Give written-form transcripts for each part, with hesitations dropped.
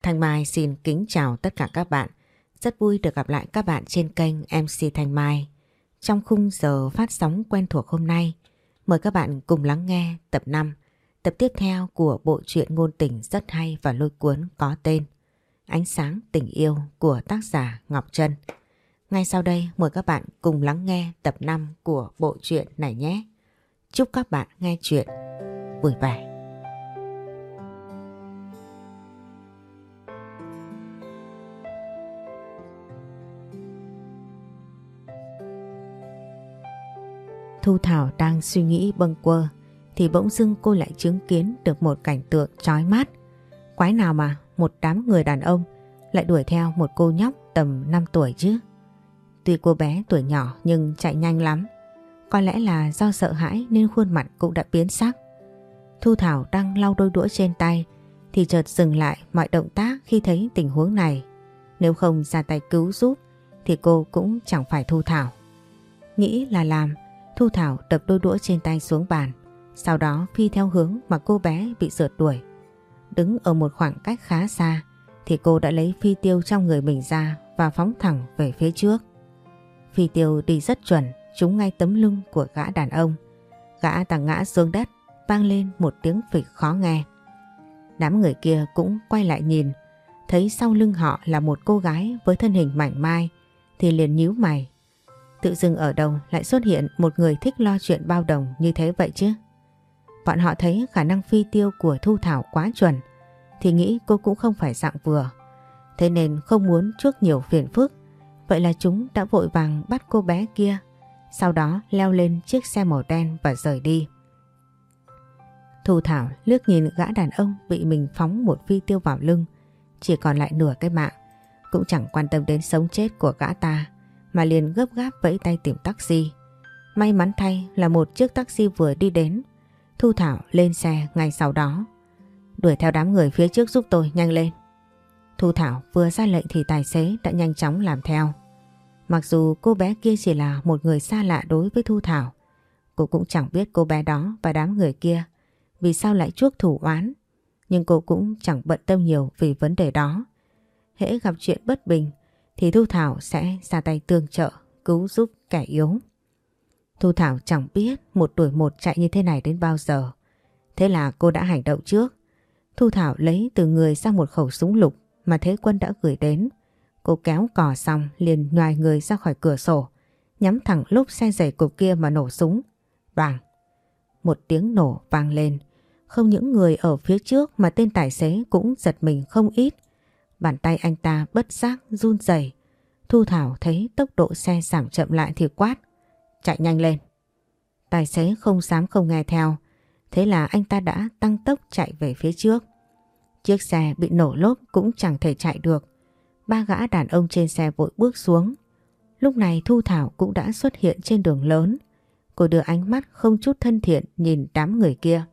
Thanh Mai xin kính chào tất cả các bạn. Rất vui được gặp lại các bạn trên kênh MC Thanh Mai. Trong khung giờ phát sóng quen thuộc hôm nay, mời các bạn cùng lắng nghe tập 5, tập tiếp theo của bộ truyện ngôn tình rất hay và lôi cuốn có tên Ánh sáng tình yêu của tác giả Ngọc Trân. Ngay sau đây mời các bạn cùng lắng nghe tập 5 của bộ truyện này nhé. Chúc các bạn nghe truyện vui vẻ. Thu Thảo đang suy nghĩ bâng quơ thì bỗng dưng cô lại chứng kiến được một cảnh tượng chói mắt. Quái nào mà một đám người đàn ông lại đuổi theo một cô nhóc tầm 5 tuổi chứ. Tuy cô bé tuổi nhỏ nhưng chạy nhanh lắm. Có lẽ là do sợ hãi nên khuôn mặt cũng đã biến sắc. Thu Thảo đang lau đôi đũa trên tay thì chợt dừng lại mọi động tác khi thấy tình huống này. Nếu không ra tay cứu giúp thì cô cũng chẳng phải Thu Thảo. Nghĩ là làm, Thu Thảo đập đôi đũa trên tay xuống bàn, sau đó phi theo hướng mà cô bé bị rượt đuổi. Đứng ở một khoảng cách khá xa thì cô đã lấy phi tiêu trong người mình ra và phóng thẳng về phía trước. Phi tiêu đi rất chuẩn, trúng ngay tấm lưng của gã đàn ông. Gã ta ngã xuống đất, vang lên một tiếng phịch khó nghe. Đám người kia cũng quay lại nhìn, thấy sau lưng họ là một cô gái với thân hình mảnh mai thì liền nhíu mày. Tự dưng ở đâu lại xuất hiện một người thích lo chuyện bao đồng như thế vậy chứ? Bọn họ thấy khả năng phi tiêu của Thu Thảo quá chuẩn thì nghĩ cô cũng không phải dạng vừa. Thế nên không muốn chuốc nhiều phiền phức. Vậy là chúng đã vội vàng bắt cô bé kia, sau đó leo lên chiếc xe màu đen và rời đi. Thu Thảo liếc nhìn gã đàn ông bị mình phóng một phi tiêu vào lưng, chỉ còn lại nửa cái mạng, cũng chẳng quan tâm đến sống chết của gã ta, mà liền gấp gáp vẫy tay tìm taxi. May mắn thay là một chiếc taxi vừa đi đến. Thu Thảo lên xe ngay sau đó. Đuổi theo đám người phía trước giúp tôi, nhanh lên. Thu Thảo vừa ra lệnh thì tài xế đã nhanh chóng làm theo. Mặc dù cô bé kia chỉ là một người xa lạ đối với Thu Thảo, cô cũng chẳng biết cô bé đó và đám người kia vì sao lại chuốc thủ oán. Nhưng cô cũng chẳng bận tâm nhiều vì vấn đề đó. Hễ gặp chuyện bất bình thì Thu Thảo sẽ ra tay tương trợ, cứu giúp kẻ yếu. Thu Thảo chẳng biết một đuổi một chạy như thế này đến bao giờ. Thế là cô đã hành động trước. Thu Thảo lấy từ người ra một khẩu súng lục mà Thế Quân đã gửi đến. Cô kéo cò xong liền nhoài người ra khỏi cửa sổ, nhắm thẳng lốp xe giày cục kia mà nổ súng. Đoàng! Một tiếng nổ vang lên. Không những người ở phía trước mà tên tài xế cũng giật mình không ít. Bàn tay anh ta bất giác run rẩy. Thu Thảo thấy tốc độ xe giảm chậm lại thì quát: chạy nhanh lên! Tài xế không dám không nghe theo. Thế là anh ta đã tăng tốc chạy về phía trước. Chiếc xe bị nổ lốp cũng chẳng thể chạy được. Ba gã đàn ông trên xe vội bước xuống. Lúc này Thu Thảo cũng đã xuất hiện trên đường lớn. Cô đưa ánh mắt không chút thân thiện nhìn đám người kia.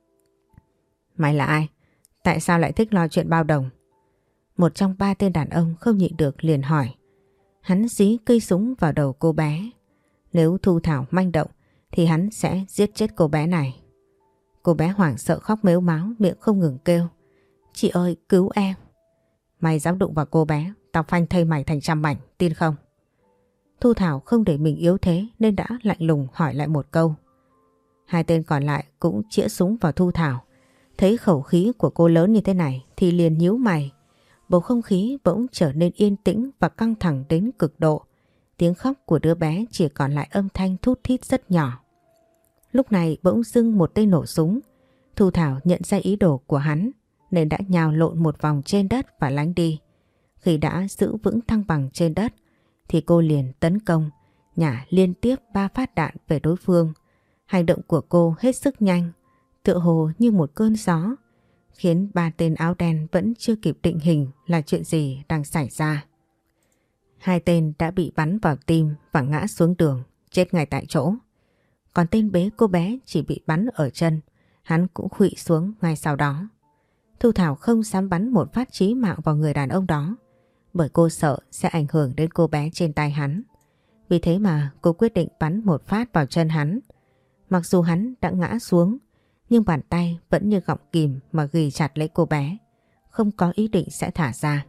Mày là ai? Tại sao lại thích lo chuyện bao đồng? Một trong ba tên đàn ông không nhịn được liền hỏi. Hắn dí cây súng vào đầu cô bé. Nếu Thu Thảo manh động thì hắn sẽ giết chết cô bé này. Cô bé hoảng sợ khóc mếu máo, miệng không ngừng kêu. Chị ơi, cứu em! Mày dám đụng vào cô bé, tao phanh thây mày thành trăm mảnh, tin không? Thu Thảo không để mình yếu thế nên đã lạnh lùng hỏi lại một câu. Hai tên còn lại cũng chĩa súng vào Thu Thảo. Thấy khẩu khí của cô lớn như thế này thì liền nhíu mày. Bầu không khí bỗng trở nên yên tĩnh và căng thẳng đến cực độ. Tiếng khóc của đứa bé chỉ còn lại âm thanh thút thít rất nhỏ. Lúc này bỗng dưng một tên nổ súng. Thu Thảo nhận ra ý đồ của hắn nên đã nhào lộn một vòng trên đất và lánh đi. Khi đã giữ vững thăng bằng trên đất thì cô liền tấn công, nhả liên tiếp 3 phát đạn về đối phương. Hành động của cô hết sức nhanh, tựa hồ như một cơn gió, khiến ba tên áo đen vẫn chưa kịp định hình là chuyện gì đang xảy ra. Hai tên đã bị bắn vào tim và ngã xuống đường, chết ngay tại chỗ. Còn tên bế cô bé chỉ bị bắn ở chân, hắn cũng khuỵu xuống ngay sau đó. Thu Thảo không dám bắn một phát chí mạng vào người đàn ông đó, bởi cô sợ sẽ ảnh hưởng đến cô bé trên tay hắn. Vì thế mà cô quyết định bắn một phát vào chân hắn. Mặc dù hắn đã ngã xuống, nhưng bàn tay vẫn như gọng kìm mà ghì chặt lấy cô bé, không có ý định sẽ thả ra.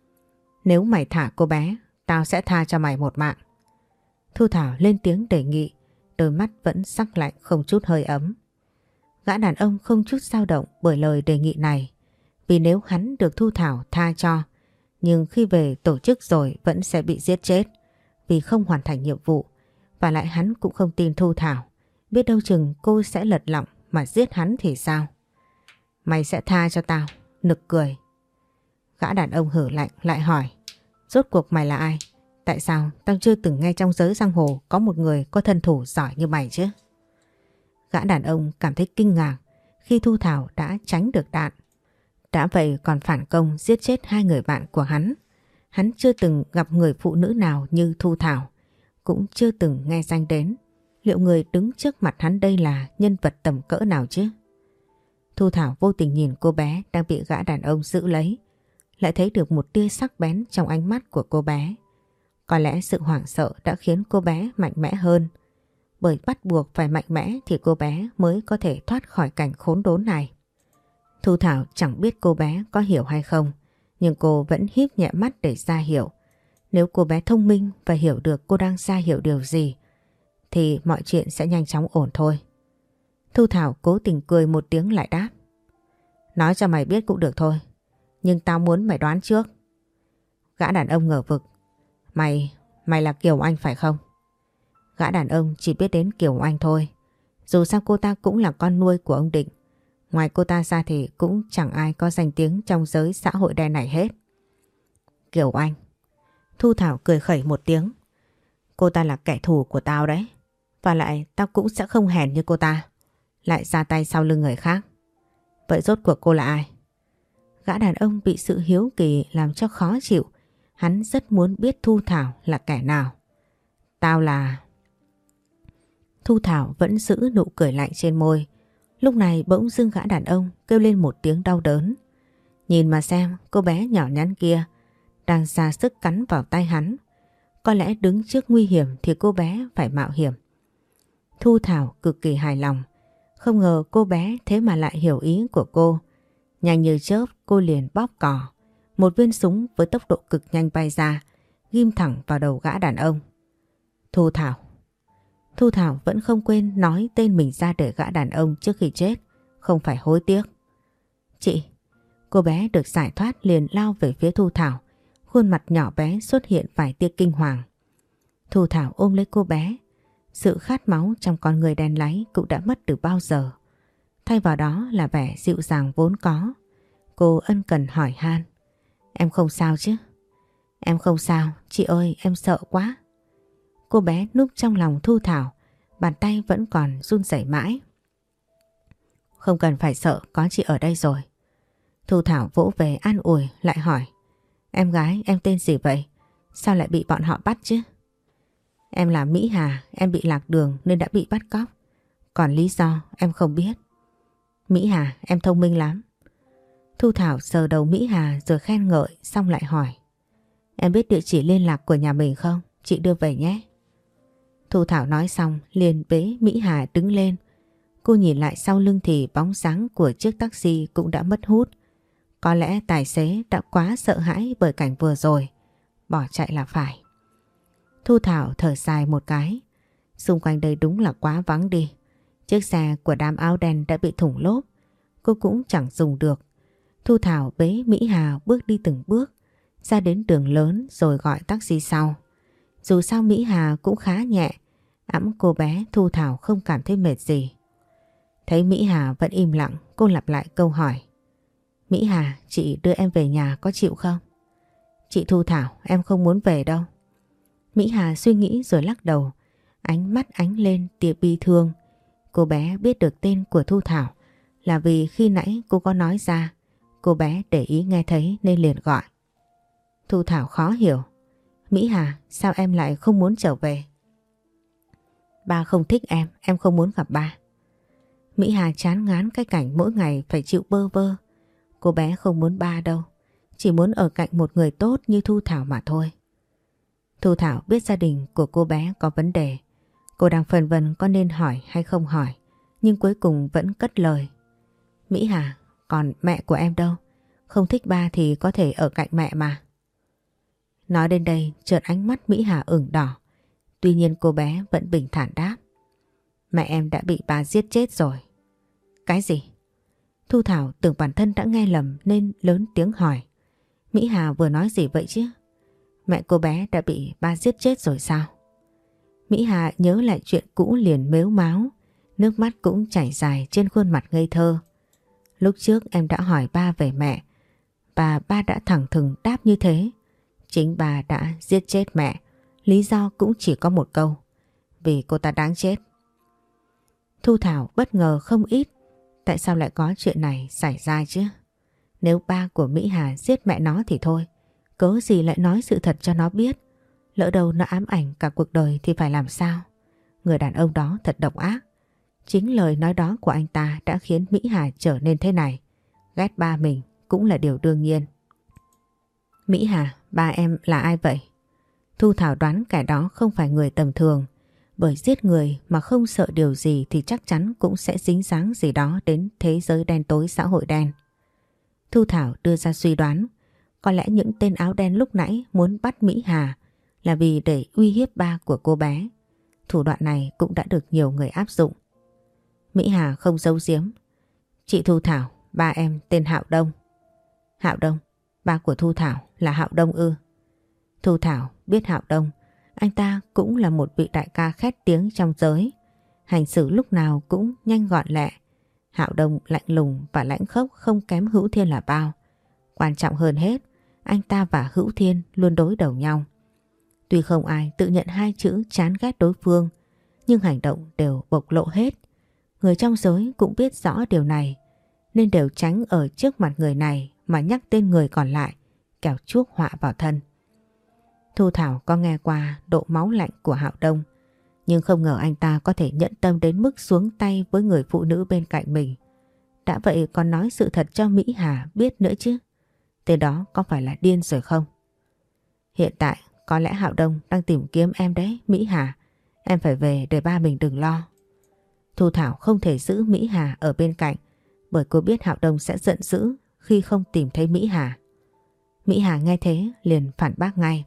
Nếu mày thả cô bé, tao sẽ tha cho mày một mạng. Thu Thảo lên tiếng đề nghị, đôi mắt vẫn sắc lạnh không chút hơi ấm. Gã đàn ông không chút dao động bởi lời đề nghị này, vì nếu hắn được Thu Thảo tha cho, nhưng khi về tổ chức rồi vẫn sẽ bị giết chết vì không hoàn thành nhiệm vụ. Và lại hắn cũng không tin Thu Thảo, biết đâu chừng cô sẽ lật lọng mà giết hắn thì sao. Mày sẽ tha cho tao? Nực cười. Gã đàn ông hử lạnh lại hỏi, rốt cuộc mày là ai? Tại sao tao chưa từng nghe trong giới giang hồ có một người có thân thủ giỏi như mày chứ? Gã đàn ông cảm thấy kinh ngạc khi Thu Thảo đã tránh được đạn. Đã vậy còn phản công giết chết hai người bạn của hắn. Hắn chưa từng gặp người phụ nữ nào như Thu Thảo, cũng chưa từng nghe danh đến. Liệu người đứng trước mặt hắn đây là nhân vật tầm cỡ nào chứ? Thu Thảo vô tình nhìn cô bé đang bị gã đàn ông giữ lấy, lại thấy được một tia sắc bén trong ánh mắt của cô bé. Có lẽ sự hoảng sợ đã khiến cô bé mạnh mẽ hơn, bởi bắt buộc phải mạnh mẽ thì cô bé mới có thể thoát khỏi cảnh khốn đốn này. Thu Thảo chẳng biết cô bé có hiểu hay không, nhưng cô vẫn híp nhẹ mắt để ra hiệu. Nếu cô bé thông minh và hiểu được cô đang ra hiệu điều gì, thì mọi chuyện sẽ nhanh chóng ổn thôi. Thu Thảo cố tình cười một tiếng lại đáp, nói cho mày biết cũng được thôi, nhưng tao muốn mày đoán trước. Gã đàn ông ngờ vực, Mày là Kiều Anh phải không? Gã đàn ông chỉ biết đến Kiều Anh thôi. Dù sao cô ta cũng là con nuôi của ông Định. Ngoài cô ta ra thì cũng chẳng ai có danh tiếng trong giới xã hội đen này hết. Kiều Anh. Thu Thảo cười khẩy một tiếng. Cô ta là kẻ thù của tao đấy. Và lại tao cũng sẽ không hèn như cô ta, lại ra tay sau lưng người khác. Vậy rốt cuộc cô là ai? Gã đàn ông bị sự hiếu kỳ làm cho khó chịu. Hắn rất muốn biết Thu Thảo là kẻ nào. Tao là... Thu Thảo vẫn giữ nụ cười lạnh trên môi. Lúc này bỗng dưng gã đàn ông kêu lên một tiếng đau đớn. Nhìn mà xem, cô bé nhỏ nhắn kia đang ra sức cắn vào tay hắn. Có lẽ đứng trước nguy hiểm thì cô bé phải mạo hiểm. Thu Thảo cực kỳ hài lòng. Không ngờ cô bé thế mà lại hiểu ý của cô. Nhanh như chớp cô liền bóp cò. Một viên súng với tốc độ cực nhanh bay ra, ghim thẳng vào đầu gã đàn ông. Thu Thảo. Thu Thảo vẫn không quên nói tên mình ra để gã đàn ông trước khi chết không phải hối tiếc. Chị. Cô bé được giải thoát liền lao về phía Thu Thảo. Khuôn mặt nhỏ bé xuất hiện vài tia kinh hoàng. Thu Thảo ôm lấy cô bé. Sự khát máu trong con người đen láy cũng đã mất từ bao giờ. Thay vào đó là vẻ dịu dàng vốn có. Cô ân cần hỏi han. Em không sao chứ? Em không sao, chị ơi em sợ quá. Cô bé núp trong lòng Thu Thảo, bàn tay vẫn còn run rẩy mãi. Không cần phải sợ, có chị ở đây rồi. Thu Thảo vỗ về an ủi lại hỏi. Em gái em tên gì vậy? Sao lại bị bọn họ bắt chứ? Em là Mỹ Hà, em bị lạc đường nên đã bị bắt cóc. Còn lý do em không biết. Mỹ Hà em thông minh lắm. Thu Thảo sờ đầu Mỹ Hà rồi khen ngợi xong lại hỏi. Em biết địa chỉ liên lạc của nhà mình không? Chị đưa về nhé. Thu Thảo nói xong liền bế Mỹ Hà đứng lên. Cô nhìn lại sau lưng thì bóng dáng của chiếc taxi cũng đã mất hút. Có lẽ tài xế đã quá sợ hãi bởi cảnh vừa rồi. Bỏ chạy là phải. Thu Thảo thở dài một cái. Xung quanh đây đúng là quá vắng đi. Chiếc xe của đám áo đen đã bị thủng lốp. Cô cũng chẳng dùng được. Thu Thảo bế Mỹ Hà bước đi từng bước. Ra đến đường lớn rồi gọi taxi sau. Dù sao Mỹ Hà cũng khá nhẹ. Ẵm cô bé Thu Thảo không cảm thấy mệt gì. Thấy Mỹ Hà vẫn im lặng, cô lặp lại câu hỏi. Mỹ Hà, chị đưa em về nhà có chịu không? Chị Thu Thảo, em không muốn về đâu. Mỹ Hà suy nghĩ rồi lắc đầu. Ánh mắt ánh lên tia bi thương. Cô bé biết được tên của Thu Thảo là vì khi nãy cô có nói ra. Cô bé để ý nghe thấy nên liền gọi. Thu Thảo khó hiểu. Mỹ Hà, sao em lại không muốn trở về? Ba không thích em không muốn gặp ba. Mỹ Hà chán ngán cái cảnh mỗi ngày phải chịu bơ vơ. Cô bé không muốn ba đâu, chỉ muốn ở cạnh một người tốt như Thu Thảo mà thôi. Thu Thảo biết gia đình của cô bé có vấn đề. Cô đang phân vân có nên hỏi hay không hỏi, nhưng cuối cùng vẫn cất lời. Mỹ Hà, còn mẹ của em đâu? Không thích ba thì có thể ở cạnh mẹ mà. Nói đến đây chợt ánh mắt Mỹ Hà ửng đỏ. Tuy nhiên cô bé vẫn bình thản đáp. Mẹ em đã bị ba giết chết rồi. Cái gì? Thu Thảo tưởng bản thân đã nghe lầm nên lớn tiếng hỏi. Mỹ Hà vừa nói gì vậy chứ? Mẹ cô bé đã bị ba giết chết rồi sao? Mỹ Hà nhớ lại chuyện cũ liền mếu máo. Nước mắt cũng chảy dài trên khuôn mặt ngây thơ. Lúc trước em đã hỏi ba về mẹ và ba đã thẳng thừng đáp như thế. Chính bà đã giết chết mẹ. Lý do cũng chỉ có một câu. Vì cô ta đáng chết. Thu Thảo bất ngờ không ít. Tại sao lại có chuyện này xảy ra chứ? Nếu ba của Mỹ Hà giết mẹ nó thì thôi. Cớ gì lại nói sự thật cho nó biết. Lỡ đâu nó ám ảnh cả cuộc đời thì phải làm sao? Người đàn ông đó thật độc ác. Chính lời nói đó của anh ta đã khiến Mỹ Hà trở nên thế này. Ghét ba mình cũng là điều đương nhiên. Mỹ Hà, ba em là ai vậy? Thu Thảo đoán kẻ đó không phải người tầm thường. Bởi giết người mà không sợ điều gì thì chắc chắn cũng sẽ dính dáng gì đó đến thế giới đen tối xã hội đen. Thu Thảo đưa ra suy đoán. Có lẽ những tên áo đen lúc nãy muốn bắt Mỹ Hà là vì để uy hiếp ba của cô bé. Thủ đoạn này cũng đã được nhiều người áp dụng. Mỹ Hà không giấu giếm. Chị Thu Thảo, ba em tên Hạo Đông. Hạo Đông? Ba của Thu Thảo là Hạo Đông ư? Thu Thảo biết Hạo Đông. Anh ta cũng là một vị đại ca khét tiếng trong giới. Hành xử lúc nào cũng nhanh gọn lẹ. Hạo Đông lạnh lùng và lãnh khốc không kém Hữu Thiên là bao. Quan trọng hơn hết, anh ta và Hữu Thiên luôn đối đầu nhau. Tuy không ai tự nhận hai chữ chán ghét đối phương, nhưng hành động đều bộc lộ hết. Người trong giới cũng biết rõ điều này, nên đều tránh ở trước mặt người này mà nhắc tên người còn lại, kẻo chuốc họa vào thân. Thu Thảo có nghe qua độ máu lạnh của Hạo Đông, nhưng không ngờ anh ta có thể nhẫn tâm đến mức xuống tay với người phụ nữ bên cạnh mình. Đã vậy còn nói sự thật cho Mỹ Hà biết nữa chứ. Tên đó có phải là điên rồi không? Hiện tại có lẽ Hạo Đông đang tìm kiếm em đấy, Mỹ Hà. Em phải về để ba mình đừng lo. Thu Thảo không thể giữ Mỹ Hà ở bên cạnh, bởi cô biết Hạo Đông sẽ giận dữ khi không tìm thấy Mỹ Hà. Mỹ Hà nghe thế liền phản bác ngay.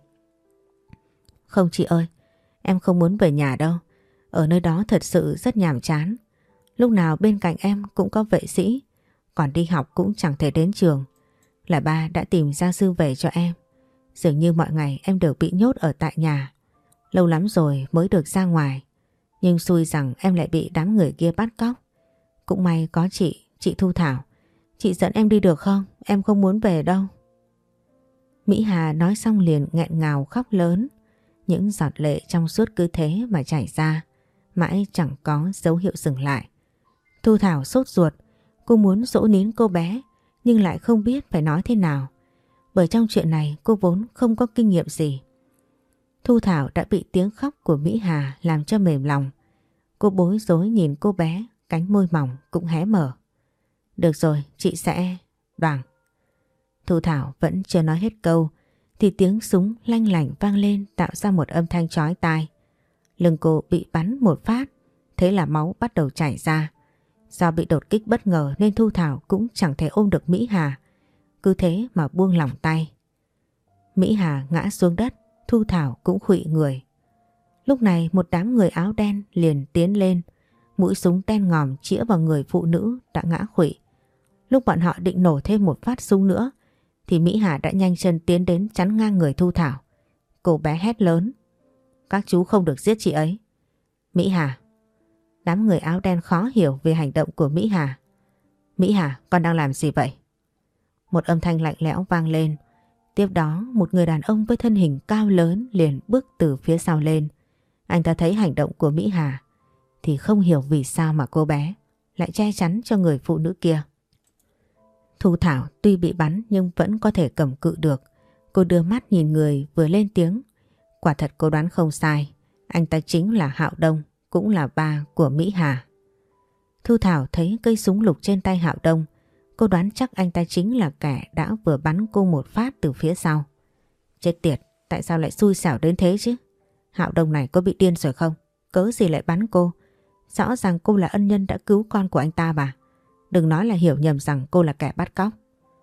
Không chị ơi, em không muốn về nhà đâu. Ở nơi đó thật sự rất nhàm chán. Lúc nào bên cạnh em cũng có vệ sĩ, còn đi học cũng chẳng thể đến trường. Là ba đã tìm gia sư về cho em. Dường như mọi ngày em đều bị nhốt ở tại nhà. Lâu lắm rồi mới được ra ngoài. Nhưng xui rằng em lại bị đám người kia bắt cóc. Cũng may có chị Thu Thảo. Chị dẫn em đi được không? Em không muốn về đâu. Mỹ Hà nói xong liền nghẹn ngào khóc lớn. Những giọt lệ trong suốt cứ thế mà chảy ra, mãi chẳng có dấu hiệu dừng lại. Thu Thảo sốt ruột, cô muốn dỗ nín cô bé nhưng lại không biết phải nói thế nào. Bởi trong chuyện này cô vốn không có kinh nghiệm gì. Thu Thảo đã bị tiếng khóc của Mỹ Hà làm cho mềm lòng. Cô bối rối nhìn cô bé, cánh môi mỏng cũng hé mở. Được rồi, chị sẽ... Đoàng. Thu Thảo vẫn chưa nói hết câu thì tiếng súng lanh lảnh vang lên tạo ra một âm thanh chói tai. Lưng cô bị bắn một phát, thế là máu bắt đầu chảy ra. Do bị đột kích bất ngờ nên Thu Thảo cũng chẳng thể ôm được Mỹ Hà. Cứ thế mà buông lỏng tay. Mỹ Hà ngã xuống đất, Thu Thảo cũng khuỵu người. Lúc này một đám người áo đen liền tiến lên, mũi súng đen ngòm chĩa vào người phụ nữ đã ngã khuỵu. Lúc bọn họ định nổ thêm một phát súng nữa thì Mỹ Hà đã nhanh chân tiến đến chắn ngang người Thu Thảo. Cô bé hét lớn. Các chú không được giết chị ấy. Mỹ Hà. Đám người áo đen khó hiểu về hành động của Mỹ Hà. Mỹ Hà, con đang làm gì vậy? Một âm thanh lạnh lẽo vang lên. Tiếp đó một người đàn ông với thân hình cao lớn liền bước từ phía sau lên. Anh ta thấy hành động của Mỹ Hà thì không hiểu vì sao mà cô bé lại che chắn cho người phụ nữ kia. Thu Thảo tuy bị bắn nhưng vẫn có thể cầm cự được. Cô đưa mắt nhìn người vừa lên tiếng. Quả thật cô đoán không sai. Anh ta chính là Hạo Đông, cũng là ba của Mỹ Hà. Thu Thảo thấy cây súng lục trên tay Hạo Đông. Cô đoán chắc anh ta chính là kẻ đã vừa bắn cô một phát từ phía sau. Chết tiệt, tại sao lại xui xẻo đến thế chứ? Hạo Đông này có bị điên rồi không? Cớ gì lại bắn cô? Rõ ràng cô là ân nhân đã cứu con của anh ta mà. Đừng nói là hiểu nhầm rằng cô là kẻ bắt cóc.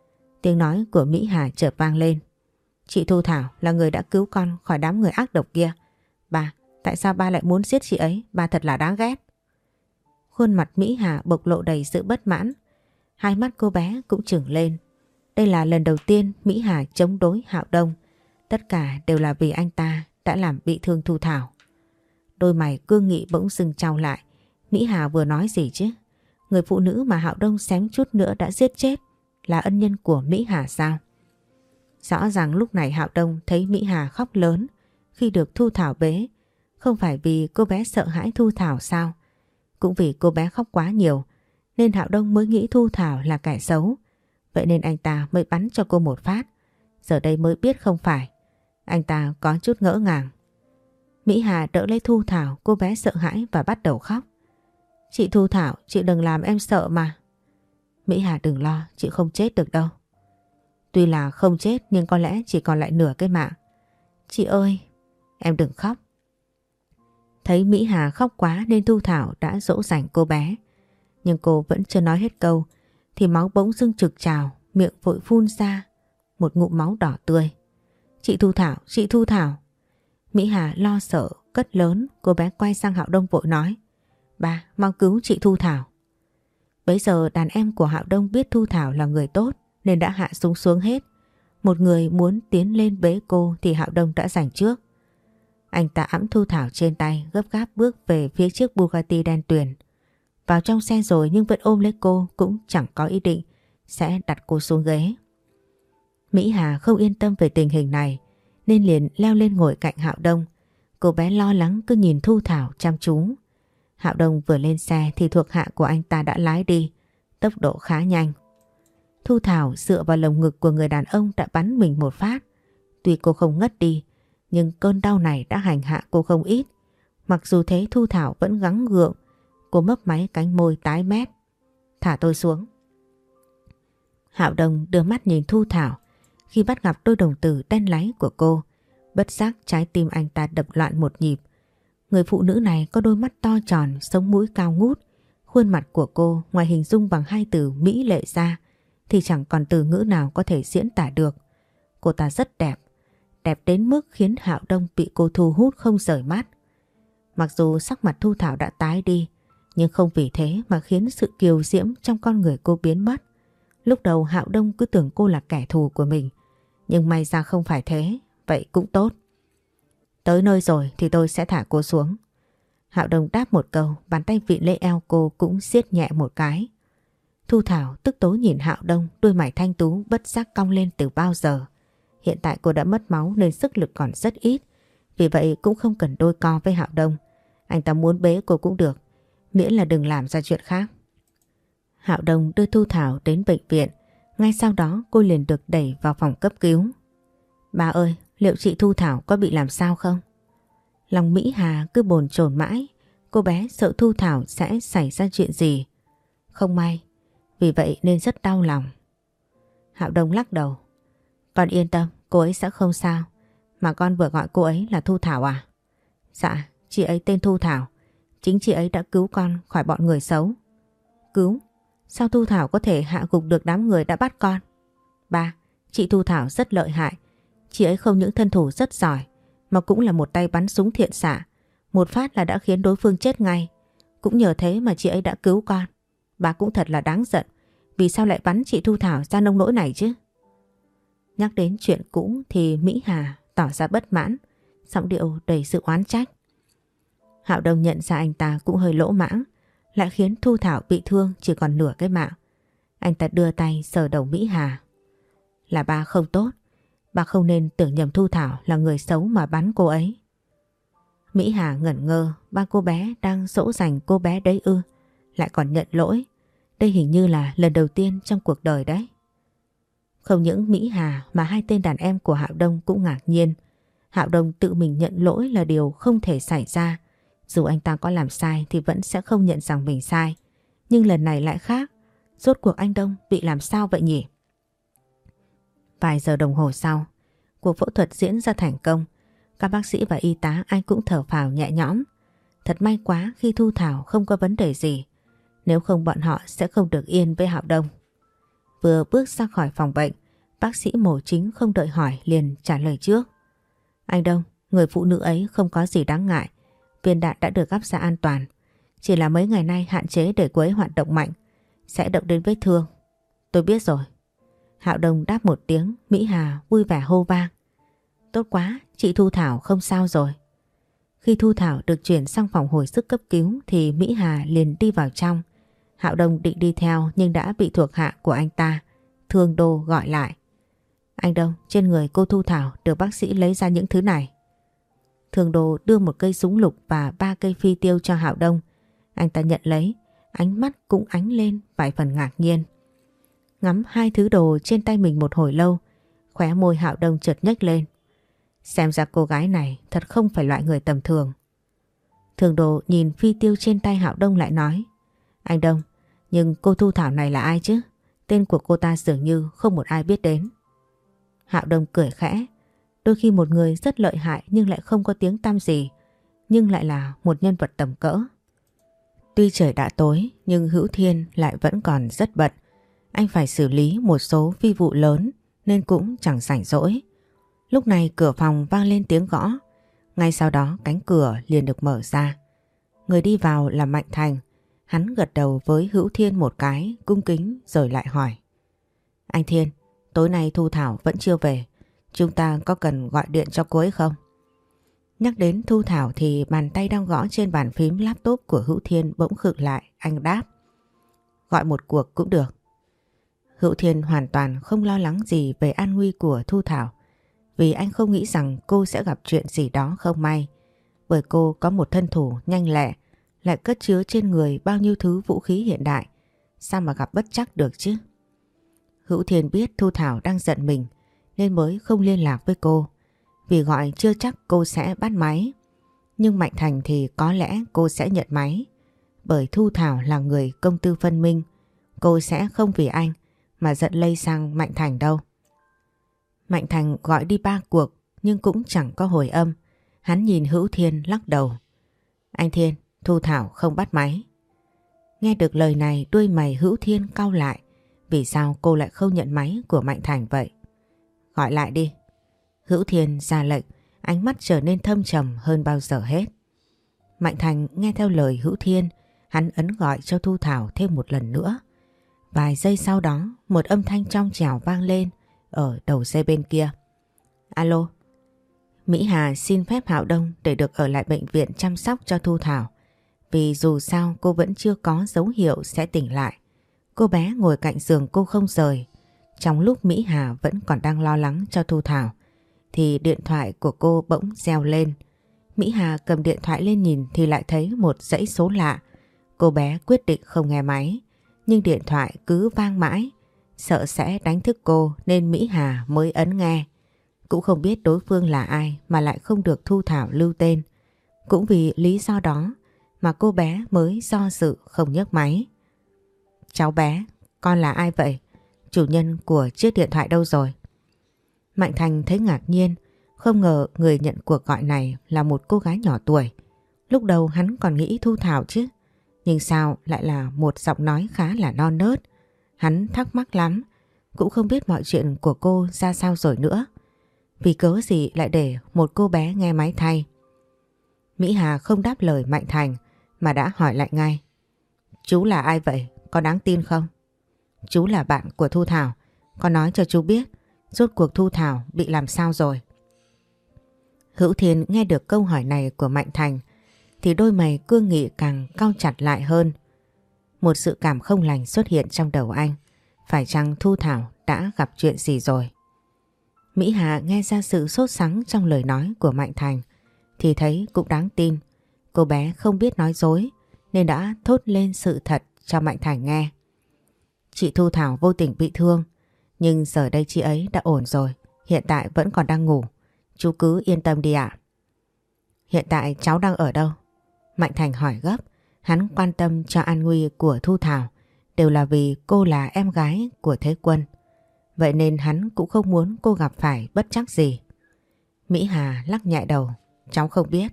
Tiếng nói của Mỹ Hà chợt vang lên. Chị Thu Thảo là người đã cứu con khỏi đám người ác độc kia. Ba, tại sao ba lại muốn giết chị ấy? Ba thật là đáng ghét. Khuôn mặt Mỹ Hà bộc lộ đầy sự bất mãn. Hai mắt cô bé cũng trừng lên. Đây là lần đầu tiên Mỹ Hà chống đối Hạo Đông. Tất cả đều là vì anh ta đã làm bị thương Thu Thảo. Đôi mày cương nghị bỗng dưng chau lại. Mỹ Hà vừa nói gì chứ? Người phụ nữ mà Hạo Đông xém chút nữa đã giết chết là ân nhân của Mỹ Hà sao? Rõ ràng lúc này Hạo Đông thấy Mỹ Hà khóc lớn khi được Thu Thảo bế. Không phải vì cô bé sợ hãi Thu Thảo sao? Cũng vì cô bé khóc quá nhiều nên Hạo Đông mới nghĩ Thu Thảo là kẻ xấu. Vậy nên anh ta mới bắn cho cô một phát. Giờ đây mới biết không phải. Anh ta có chút ngỡ ngàng. Mỹ Hà đỡ lấy Thu Thảo, cô bé sợ hãi và bắt đầu khóc. Chị Thu Thảo, chị đừng làm em sợ mà. Mỹ Hà đừng lo, chị không chết được đâu. Tuy là không chết nhưng có lẽ chỉ còn lại nửa cái mạng. Chị ơi, em đừng khóc. Thấy Mỹ Hà khóc quá nên Thu Thảo đã dỗ dành cô bé. Nhưng cô vẫn chưa nói hết câu thì máu bỗng dưng trực trào, miệng vội phun ra một ngụm máu đỏ tươi. Chị Thu Thảo, chị Thu Thảo. Mỹ Hà lo sợ, cất lớn, cô bé quay sang Hạo Đông vội nói. Ba, mau cứu chị Thu Thảo. Bấy giờ đàn em của Hạo Đông biết Thu Thảo là người tốt nên đã hạ súng xuống hết. Một người muốn tiến lên bế cô thì Hạo Đông đã giành trước. Anh ta ẵm Thu Thảo trên tay, gấp gáp bước về phía chiếc Bugatti đen tuyền. Vào trong xe rồi nhưng vẫn ôm lấy cô, cũng chẳng có ý định sẽ đặt cô xuống ghế. Mỹ Hà không yên tâm về tình hình này nên liền leo lên ngồi cạnh Hạo Đông. Cô bé lo lắng cứ nhìn Thu Thảo chăm chú. Hạo Đông vừa lên xe thì thuộc hạ của anh ta đã lái đi, tốc độ khá nhanh. Thu Thảo dựa vào lồng ngực của người đàn ông đã bắn mình một phát. Tuy cô không ngất đi nhưng cơn đau này đã hành hạ cô không ít. Mặc dù thế Thu Thảo vẫn gắng gượng. Cô mấp máy cánh môi tái mét. Thả tôi xuống. Hạo Đông đưa mắt nhìn Thu Thảo. Khi bắt gặp đôi đồng tử đen láy của cô, bất giác trái tim anh ta đập loạn một nhịp. Người phụ nữ này có đôi mắt to tròn, sống mũi cao ngút. Khuôn mặt của cô ngoài hình dung bằng hai từ mỹ lệ ra thì chẳng còn từ ngữ nào có thể diễn tả được. Cô ta rất đẹp, đẹp đến mức khiến Hạo Đông bị cô thu hút không rời mắt. Mặc dù sắc mặt Thu Thảo đã tái đi, nhưng không vì thế mà khiến sự kiều diễm trong con người cô biến mất. Lúc đầu Hạo Đông cứ tưởng cô là kẻ thù của mình, nhưng may ra không phải thế, vậy cũng tốt. Tới nơi rồi thì tôi sẽ thả cô xuống. Hạo Đông đáp một câu, bàn tay vịn lấy eo cô cũng siết nhẹ một cái. Thu Thảo tức tối nhìn Hạo Đông, đôi mày thanh tú bất giác cong lên từ bao giờ. Hiện tại cô đã mất máu nên sức lực còn rất ít, vì vậy cũng không cần đôi co với Hạo Đông. Anh ta muốn bế cô cũng được, miễn là đừng làm ra chuyện khác. Hạo Đông đưa Thu Thảo đến bệnh viện, ngay sau đó cô liền được đẩy vào phòng cấp cứu. Bà ơi, liệu chị Thu Thảo có bị làm sao không? Lòng Mỹ Hà cứ bồn chồn mãi, cô bé sợ Thu Thảo sẽ xảy ra chuyện gì. Không may, vì vậy nên rất đau lòng. Hạo Đông lắc đầu. Con yên tâm, cô ấy sẽ không sao. Mà con vừa gọi cô ấy là Thu Thảo à? Dạ, chị ấy tên Thu Thảo. Chính chị ấy đã cứu con khỏi bọn người xấu. Cứu? Sao Thu Thảo có thể hạ gục được đám người đã bắt con? Ba, chị Thu Thảo rất lợi hại. Chị ấy không những thân thủ rất giỏi mà cũng là một tay bắn súng thiện xạ. Một phát là đã khiến đối phương chết ngay. Cũng nhờ thế mà chị ấy đã cứu con. Bà cũng thật là đáng giận. Vì sao lại bắn chị Thu Thảo ra nông nỗi này chứ? Nhắc đến chuyện cũ thì Mỹ Hà tỏ ra bất mãn, giọng điệu đầy sự oán trách. Hạo Đông nhận ra anh ta cũng hơi lỗ mãng, lại khiến Thu Thảo bị thương chỉ còn nửa cái mạng. Anh ta đưa tay sờ đầu Mỹ Hà. Là ba không tốt, bà không nên tưởng nhầm Thu Thảo là người xấu mà bắn cô ấy. Mỹ Hà ngẩn ngơ, ba cô bé đang dỗ dành cô bé đấy ư, lại còn nhận lỗi. Đây hình như là lần đầu tiên trong cuộc đời đấy. Không những Mỹ Hà mà hai tên đàn em của Hạo Đông cũng ngạc nhiên. Hạo Đông tự mình nhận lỗi là điều không thể xảy ra. Dù anh ta có làm sai thì vẫn sẽ không nhận rằng mình sai. Nhưng lần này lại khác. Rốt cuộc anh Đông bị làm sao vậy nhỉ? Vài giờ đồng hồ sau, cuộc phẫu thuật diễn ra thành công. Các bác sĩ và y tá ai cũng thở phào nhẹ nhõm. Thật may quá khi Thu Thảo không có vấn đề gì. Nếu không bọn họ sẽ không được yên với Hạo Đông. Vừa bước ra khỏi phòng bệnh, Bác sĩ mổ chính không đợi hỏi liền trả lời trước. Anh Đông, người phụ nữ ấy không có gì đáng ngại. Viên đạn đã được gắp ra an toàn. Chỉ là mấy ngày nay hạn chế để cô ấy hoạt động mạnh, sẽ động đến vết thương. Tôi biết rồi. Hạo Đông đáp một tiếng, Mỹ Hà vui vẻ hô vang. Tốt quá, chị Thu Thảo không sao rồi. Khi Thu Thảo được chuyển sang phòng hồi sức cấp cứu thì Mỹ Hà liền đi vào trong. Hạo Đông định đi theo nhưng đã bị thuộc hạ của anh ta, Thương Đô, gọi lại. Anh Đông, trên người cô Thu Thảo được bác sĩ lấy ra những thứ này. Thương Đô đưa một cây súng lục và 3 cây phi tiêu cho Hạo Đông. Anh ta nhận lấy, ánh mắt cũng ánh lên vài phần ngạc nhiên. Ngắm hai thứ đồ trên tay mình một hồi lâu, khóe môi Hạo Đông chợt nhếch lên. Xem ra cô gái này thật không phải loại người tầm thường. Thương Đô nhìn phi tiêu trên tay Hạo Đông lại nói. Anh Đông, nhưng cô Thu Thảo này là ai chứ? Tên của cô ta dường như không một ai biết đến. Hạo Đông cười khẽ. Đôi khi một người rất lợi hại nhưng lại không có tiếng tăm gì, nhưng lại là một nhân vật tầm cỡ. Tuy trời đã tối nhưng Hữu Thiên lại vẫn còn rất bận. Anh phải xử lý một số phi vụ lớn nên cũng chẳng rảnh rỗi. Lúc này cửa phòng vang lên tiếng gõ. Ngay sau đó cánh cửa liền được mở ra. Người đi vào là Mạnh Thành. Hắn gật đầu với Hữu Thiên một cái, cung kính rồi lại hỏi. Anh Thiên, tối nay Thu Thảo vẫn chưa về. Chúng ta có cần gọi điện cho cô ấy không? Nhắc đến Thu Thảo thì bàn tay đang gõ trên bàn phím laptop của Hữu Thiên bỗng khựng lại, anh đáp. Gọi một cuộc cũng được. Hữu Thiên hoàn toàn không lo lắng gì về an nguy của Thu Thảo, vì anh không nghĩ rằng cô sẽ gặp chuyện gì đó không may, bởi cô có một thân thủ nhanh lẹ, lại cất chứa trên người bao nhiêu thứ vũ khí hiện đại, sao mà gặp bất trắc được chứ. Hữu Thiên biết Thu Thảo đang giận mình nên mới không liên lạc với cô, vì gọi chưa chắc cô sẽ bắt máy. Nhưng Mạnh Thành thì có lẽ cô sẽ nhận máy, bởi Thu Thảo là người công tư phân minh, cô sẽ không vì anh mà giận lây sang Mạnh Thành đâu. Mạnh Thành gọi đi 3 cuộc nhưng cũng chẳng có hồi âm. Hắn nhìn Hữu Thiên lắc đầu. Anh Thiên, Thu Thảo không bắt máy. Nghe được lời này đuôi mày Hữu Thiên cau lại. Vì sao cô lại không nhận máy của Mạnh Thành vậy? Gọi lại đi. Hữu Thiên ra lệnh, ánh mắt trở nên thâm trầm hơn bao giờ hết. Mạnh Thành nghe theo lời Hữu Thiên, hắn ấn gọi cho Thu Thảo thêm một lần nữa. Vài giây sau đó, một âm thanh trong trẻo vang lên ở đầu dây bên kia. Alo. Mỹ Hà xin phép Hạo Đông để được ở lại bệnh viện chăm sóc cho Thu Thảo, vì dù sao cô vẫn chưa có dấu hiệu sẽ tỉnh lại. Cô bé ngồi cạnh giường cô không rời. Trong lúc Mỹ Hà vẫn còn đang lo lắng cho Thu Thảo thì điện thoại của cô bỗng reo lên. Mỹ Hà cầm điện thoại lên nhìn thì lại thấy một dãy số lạ. Cô bé quyết định không nghe máy, nhưng điện thoại cứ vang mãi. Sợ sẽ đánh thức cô nên Mỹ Hà mới ấn nghe. Cũng không biết đối phương là ai mà lại không được Thu Thảo lưu tên. Cũng vì lý do đó mà cô bé mới do dự không nhấc máy. Cháu bé, con là ai vậy? Chủ nhân của chiếc điện thoại đâu rồi? Mạnh Thành thấy ngạc nhiên, không ngờ người nhận cuộc gọi này là một cô gái nhỏ tuổi. Lúc đầu hắn còn nghĩ Thu Thảo chứ, nhưng sao lại là một giọng nói khá là non nớt. Hắn thắc mắc lắm, cũng không biết mọi chuyện của cô ra sao rồi nữa. Vì cớ gì lại để một cô bé nghe máy thay? Mỹ Hà không đáp lời Mạnh Thành mà đã hỏi lại ngay. Chú là ai vậy? Có đáng tin không? Chú là bạn của Thu Thảo. Con nói cho chú biết rốt cuộc Thu Thảo bị làm sao rồi. Hữu Thiên nghe được câu hỏi này của Mạnh Thành thì đôi mày cương nghị càng cau chặt lại hơn. Một sự cảm không lành xuất hiện trong đầu anh. Phải chăng Thu Thảo đã gặp chuyện gì rồi? Mỹ Hà nghe ra sự sốt sắng trong lời nói của Mạnh Thành thì thấy cũng đáng tin. Cô bé không biết nói dối nên đã thốt lên sự thật cho Mạnh Thành nghe. Chị Thu Thảo vô tình bị thương, nhưng giờ đây chị ấy đã ổn rồi, hiện tại vẫn còn đang ngủ. Chú cứ yên tâm đi ạ. Hiện tại cháu đang ở đâu? Mạnh Thành hỏi gấp. Hắn quan tâm cho an nguy của Thu Thảo đều là vì cô là em gái của Thế Quân. Vậy nên hắn cũng không muốn cô gặp phải bất trắc gì. Mỹ Hà lắc nhẹ đầu. Cháu không biết.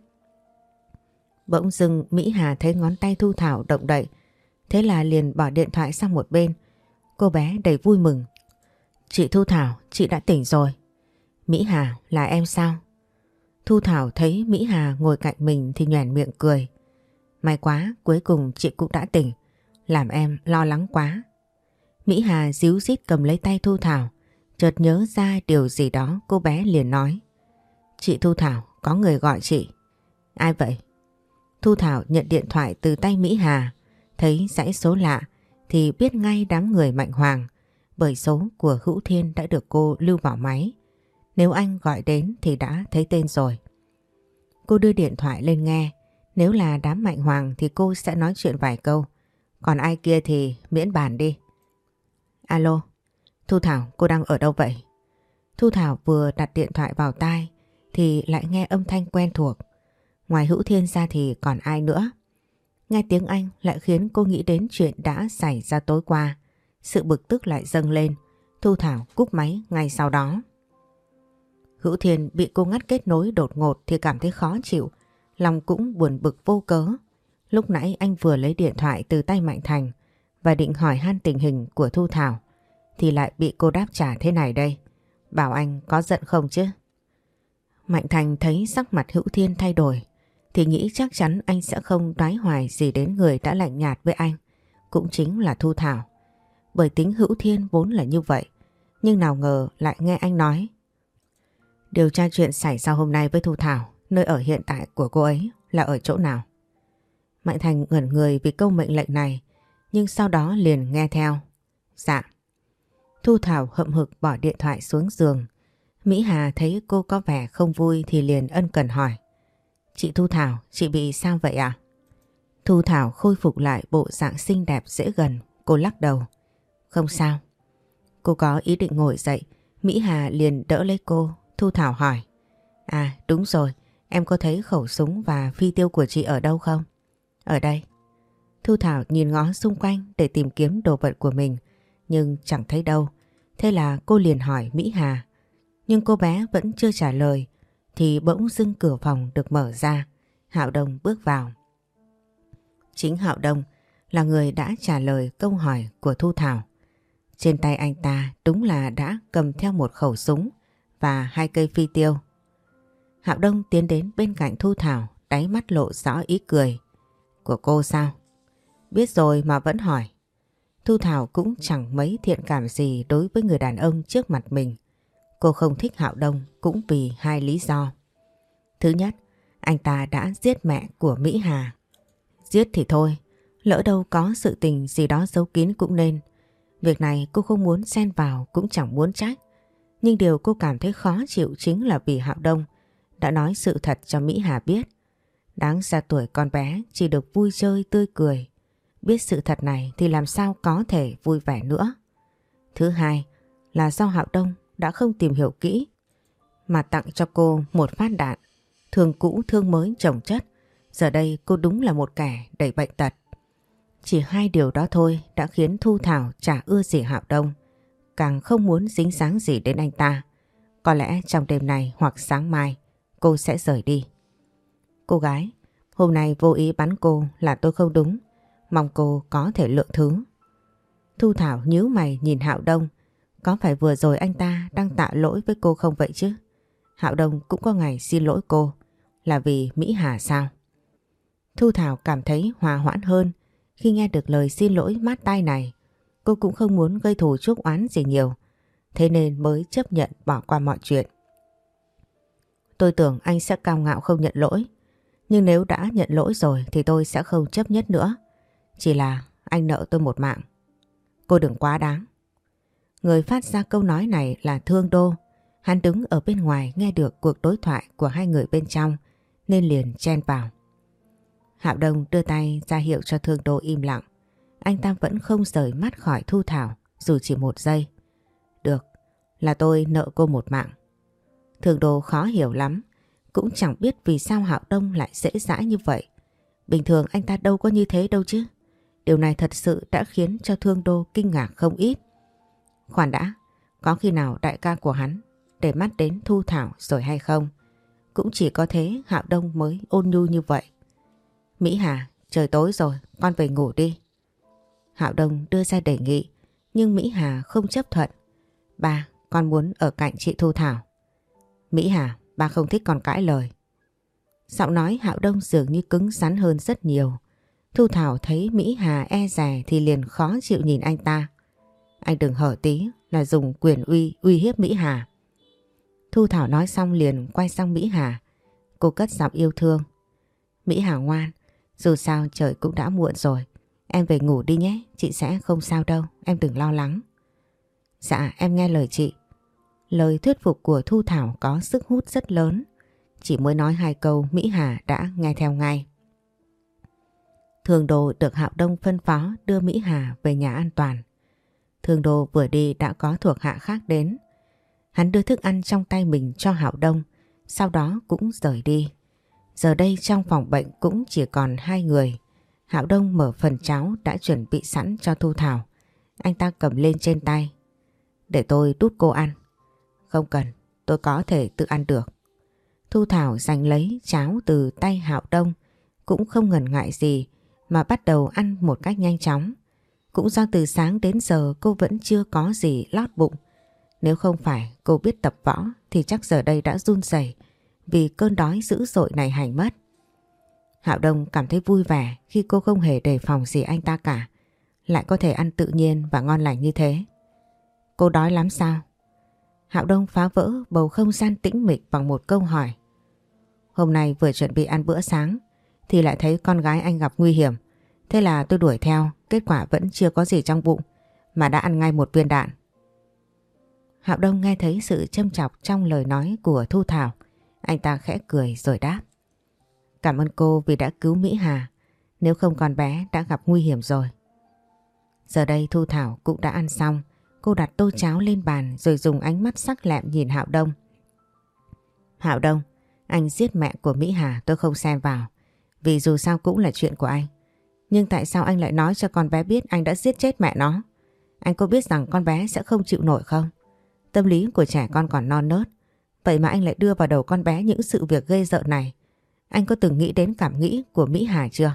Bỗng dưng Mỹ Hà thấy ngón tay Thu Thảo động đậy. Thế là liền bỏ điện thoại sang một bên. Cô bé đầy vui mừng. Chị Thu Thảo, chị đã tỉnh rồi. Mỹ Hà, là em sao? Thu Thảo thấy Mỹ Hà ngồi cạnh mình thì nhoẻn miệng cười. May quá, cuối cùng chị cũng đã tỉnh. Làm em lo lắng quá. Mỹ Hà díu dít cầm lấy tay Thu Thảo. Chợt nhớ ra điều gì đó, cô bé liền nói. Chị Thu Thảo, có người gọi chị. Ai vậy? Thu Thảo nhận điện thoại từ tay Mỹ Hà. Thấy dãy số lạ thì biết ngay đám người Mạnh Hoàng, bởi số của Hữu Thiên đã được cô lưu vào máy. Nếu anh gọi đến thì đã thấy tên rồi. Cô đưa điện thoại lên nghe. Nếu là đám Mạnh Hoàng thì cô sẽ nói chuyện vài câu. Còn ai kia thì miễn bàn đi. Alo, Thu Thảo, cô đang ở đâu vậy? Thu Thảo vừa đặt điện thoại vào tai thì lại nghe âm thanh quen thuộc. Ngoài Hữu Thiên ra thì còn ai nữa? Nghe tiếng anh lại khiến cô nghĩ đến chuyện đã xảy ra tối qua. Sự bực tức lại dâng lên. Thu Thảo cúp máy ngay sau đó. Hữu Thiên bị cô ngắt kết nối đột ngột thì cảm thấy khó chịu. Lòng cũng buồn bực vô cớ. Lúc nãy anh vừa lấy điện thoại từ tay Mạnh Thành và định hỏi han tình hình của Thu Thảo thì lại bị cô đáp trả thế này đây. Bảo anh có giận không chứ? Mạnh Thành thấy sắc mặt Hữu Thiên thay đổi thì nghĩ chắc chắn anh sẽ không đoái hoài gì đến người đã lạnh nhạt với anh, cũng chính là Thu Thảo. Bởi tính Hữu Thiên vốn là như vậy, nhưng nào ngờ lại nghe anh nói. Điều tra chuyện xảy ra hôm nay với Thu Thảo, nơi ở hiện tại của cô ấy là ở chỗ nào? Mạnh Thành ngẩn người vì câu mệnh lệnh này, nhưng sau đó liền nghe theo. Dạ. Thu Thảo hậm hực bỏ điện thoại xuống giường. Mỹ Hà thấy cô có vẻ không vui thì liền ân cần hỏi. Chị Thu Thảo, chị bị sao vậy ạ? Thu Thảo khôi phục lại bộ dạng xinh đẹp dễ gần, cô lắc đầu. Không sao. Cô có ý định ngồi dậy, Mỹ Hà liền đỡ lấy cô. Thu Thảo hỏi. À đúng rồi, em có thấy khẩu súng và phi tiêu của chị ở đâu không? Ở đây. Thu Thảo nhìn ngó xung quanh để tìm kiếm đồ vật của mình, nhưng chẳng thấy đâu. Thế là cô liền hỏi Mỹ Hà. Nhưng cô bé vẫn chưa trả lời thì bỗng dưng cửa phòng được mở ra. Hạo Đông bước vào. Chính Hạo Đông là người đã trả lời câu hỏi của Thu Thảo. Trên tay anh ta đúng là đã cầm theo một khẩu súng và 2 cây phi tiêu. Hạo Đông tiến đến bên cạnh Thu Thảo, đáy mắt lộ rõ ý cười. Của cô sao? Biết rồi mà vẫn hỏi. Thu Thảo cũng chẳng mấy thiện cảm gì đối với người đàn ông trước mặt mình. Cô không thích Hạo Đông cũng vì 2 lý do. Thứ nhất, anh ta đã giết mẹ của Mỹ Hà. Giết thì thôi, lỡ đâu có sự tình gì đó giấu kín cũng nên. Việc này cô không muốn xen vào cũng chẳng muốn trách. Nhưng điều cô cảm thấy khó chịu chính là vì Hạo Đông đã nói sự thật cho Mỹ Hà biết. Đáng ra tuổi con bé chỉ được vui chơi tươi cười. Biết sự thật này thì làm sao có thể vui vẻ nữa. Thứ hai là do Hạo Đông đã không tìm hiểu kỹ mà tặng cho cô một phát đạn. Thương cũ thương mới chồng chất. Giờ đây cô đúng là một kẻ đầy bệnh tật. Chỉ 2 điều đó thôi đã khiến Thu Thảo chả ưa gì Hạo Đông, càng không muốn dính dáng gì đến anh ta. Có lẽ trong đêm này hoặc sáng mai cô sẽ rời đi. Cô gái, hôm nay vô ý bắn cô là tôi không đúng. Mong cô có thể lượng thứ. Thu Thảo nhíu mày nhìn Hạo Đông. Có phải vừa rồi anh ta đang tạ lỗi với cô không vậy chứ? Hạo Đông cũng có ngày xin lỗi cô. Là vì Mỹ Hà sao? Thu Thảo cảm thấy hòa hoãn hơn khi nghe được lời xin lỗi mát tai này. Cô cũng không muốn gây thù chuốc oán gì nhiều, thế nên mới chấp nhận bỏ qua mọi chuyện. Tôi tưởng anh sẽ cao ngạo không nhận lỗi, nhưng nếu đã nhận lỗi rồi thì tôi sẽ không chấp nhất nữa. Chỉ là anh nợ tôi một mạng. Cô đừng quá đáng. Người phát ra câu nói này là Thương Đô. Hắn đứng ở bên ngoài nghe được cuộc đối thoại của 2 người bên trong nên liền chen vào. Hạo Đông đưa tay ra hiệu cho Thương Đô im lặng. Anh ta vẫn không rời mắt khỏi Thu Thảo dù chỉ 1 giây. Được, là tôi nợ cô một mạng. Thương Đô khó hiểu lắm, cũng chẳng biết vì sao Hạo Đông lại dễ dãi như vậy. Bình thường anh ta đâu có như thế đâu chứ. Điều này thật sự đã khiến cho Thương Đô kinh ngạc không ít. Khoan đã, có khi nào đại ca của hắn để mắt đến Thu Thảo rồi hay không? Cũng chỉ có thế Hạo Đông mới ôn nhu như vậy. Mỹ Hà, trời tối rồi, con về ngủ đi. Hạo Đông đưa ra đề nghị, nhưng Mỹ Hà không chấp thuận. Ba, con muốn ở cạnh chị Thu Thảo. Mỹ Hà, ba không thích con cãi lời. Giọng nói Hạo Đông dường như cứng rắn hơn rất nhiều. Thu Thảo thấy Mỹ Hà e dè thì liền khó chịu nhìn anh ta. Anh đừng hở tí là dùng quyền uy hiếp Mỹ Hà. Thu Thảo nói xong liền quay sang Mỹ Hà. Cô cất giọng yêu thương. Mỹ Hà ngoan, dù sao trời cũng đã muộn rồi. Em về ngủ đi nhé, chị sẽ không sao đâu, em đừng lo lắng. Dạ, em nghe lời chị. Lời thuyết phục của Thu Thảo có sức hút rất lớn. Chỉ mới nói 2 câu Mỹ Hà đã nghe theo ngay. Thường Đồ được Hạo Đông phân phó đưa Mỹ Hà về nhà an toàn. Thường Đồ vừa đi đã có thuộc hạ khác đến. Hắn đưa thức ăn trong tay mình cho Hạo Đông, sau đó cũng rời đi. Giờ đây trong phòng bệnh cũng chỉ còn 2 người. Hạo Đông mở phần cháo đã chuẩn bị sẵn cho Thu Thảo. Anh ta cầm lên trên tay. Để tôi đút cô ăn. Không cần, tôi có thể tự ăn được. Thu Thảo giành lấy cháo từ tay Hạo Đông, cũng không ngần ngại gì mà bắt đầu ăn một cách nhanh chóng. Cũng do từ sáng đến giờ cô vẫn chưa có gì lót bụng. Nếu không phải cô biết tập võ thì chắc giờ đây đã run rẩy vì cơn đói dữ dội này hành mất. Hạo Đông cảm thấy vui vẻ khi cô không hề đề phòng gì anh ta cả, lại có thể ăn tự nhiên và ngon lành như thế. Cô đói lắm sao? Hạo Đông phá vỡ bầu không gian tĩnh mịch bằng một câu hỏi. Hôm nay vừa chuẩn bị ăn bữa sáng thì lại thấy con gái anh gặp nguy hiểm. Thế là tôi đuổi theo, kết quả vẫn chưa có gì trong bụng mà đã ăn ngay một viên đạn. Hạo Đông nghe thấy sự châm chọc trong lời nói của Thu Thảo. Anh ta khẽ cười rồi đáp. Cảm ơn cô vì đã cứu Mỹ Hà. Nếu không con bé đã gặp nguy hiểm rồi. Giờ đây Thu Thảo cũng đã ăn xong. Cô đặt tô cháo lên bàn rồi dùng ánh mắt sắc lẹm nhìn Hạo Đông. Hạo Đông, anh giết mẹ của Mỹ Hà tôi không xen vào. Vì dù sao cũng là chuyện của anh. Nhưng tại sao anh lại nói cho con bé biết anh đã giết chết mẹ nó? Anh có biết rằng con bé sẽ không chịu nổi không? Tâm lý của trẻ con còn non nớt. Vậy mà anh lại đưa vào đầu con bé những sự việc ghê rợn này. Anh có từng nghĩ đến cảm nghĩ của Mỹ Hà chưa?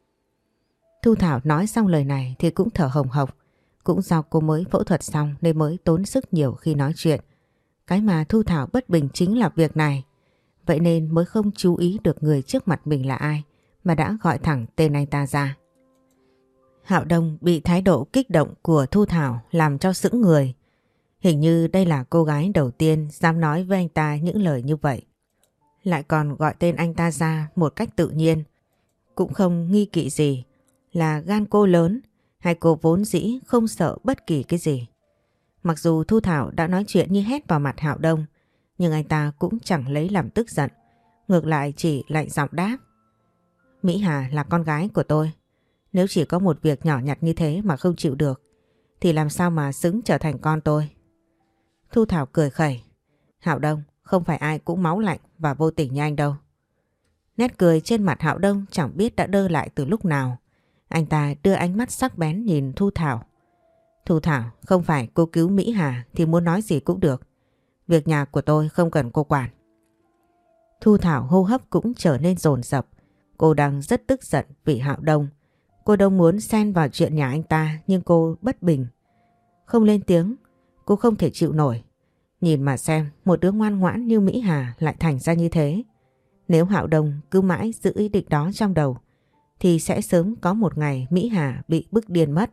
Thu Thảo nói xong lời này thì cũng thở hồng hộc. Cũng do cô mới phẫu thuật xong nên mới tốn sức nhiều khi nói chuyện. Cái mà Thu Thảo bất bình chính là việc này. Vậy nên mới không chú ý được người trước mặt mình là ai mà đã gọi thẳng tên anh ta ra. Hạo Đông bị thái độ kích động của Thu Thảo làm cho sững người. Hình như đây là cô gái đầu tiên dám nói với anh ta những lời như vậy. Lại còn gọi tên anh ta ra một cách tự nhiên. Cũng không nghi kỵ gì. Là gan cô lớn hay cô vốn dĩ không sợ bất kỳ cái gì. Mặc dù Thu Thảo đã nói chuyện như hét vào mặt Hạo Đông, nhưng anh ta cũng chẳng lấy làm tức giận. Ngược lại chỉ lạnh giọng đáp. Mỹ Hà là con gái của tôi. Nếu chỉ có một việc nhỏ nhặt như thế mà không chịu được thì làm sao mà xứng trở thành con tôi? Thu Thảo cười khẩy. Hạo Đông, không phải ai cũng máu lạnh và vô tình như anh đâu. Nét cười trên mặt Hạo Đông chẳng biết đã đơ lại từ lúc nào. Anh ta đưa ánh mắt sắc bén nhìn Thu Thảo. Thu Thảo, không phải cô cứu Mỹ Hà thì muốn nói gì cũng được. Việc nhà của tôi không cần cô quản. Thu Thảo hô hấp cũng trở nên dồn dập. Cô đang rất tức giận vì Hạo Đông. Cô đâu muốn xen vào chuyện nhà anh ta nhưng cô bất bình. Không lên tiếng, cô không thể chịu nổi. Nhìn mà xem, một đứa ngoan ngoãn như Mỹ Hà lại thành ra như thế. Nếu Hạo Đông cứ mãi giữ ý định đó trong đầu thì sẽ sớm có một ngày Mỹ Hà bị bức điên mất.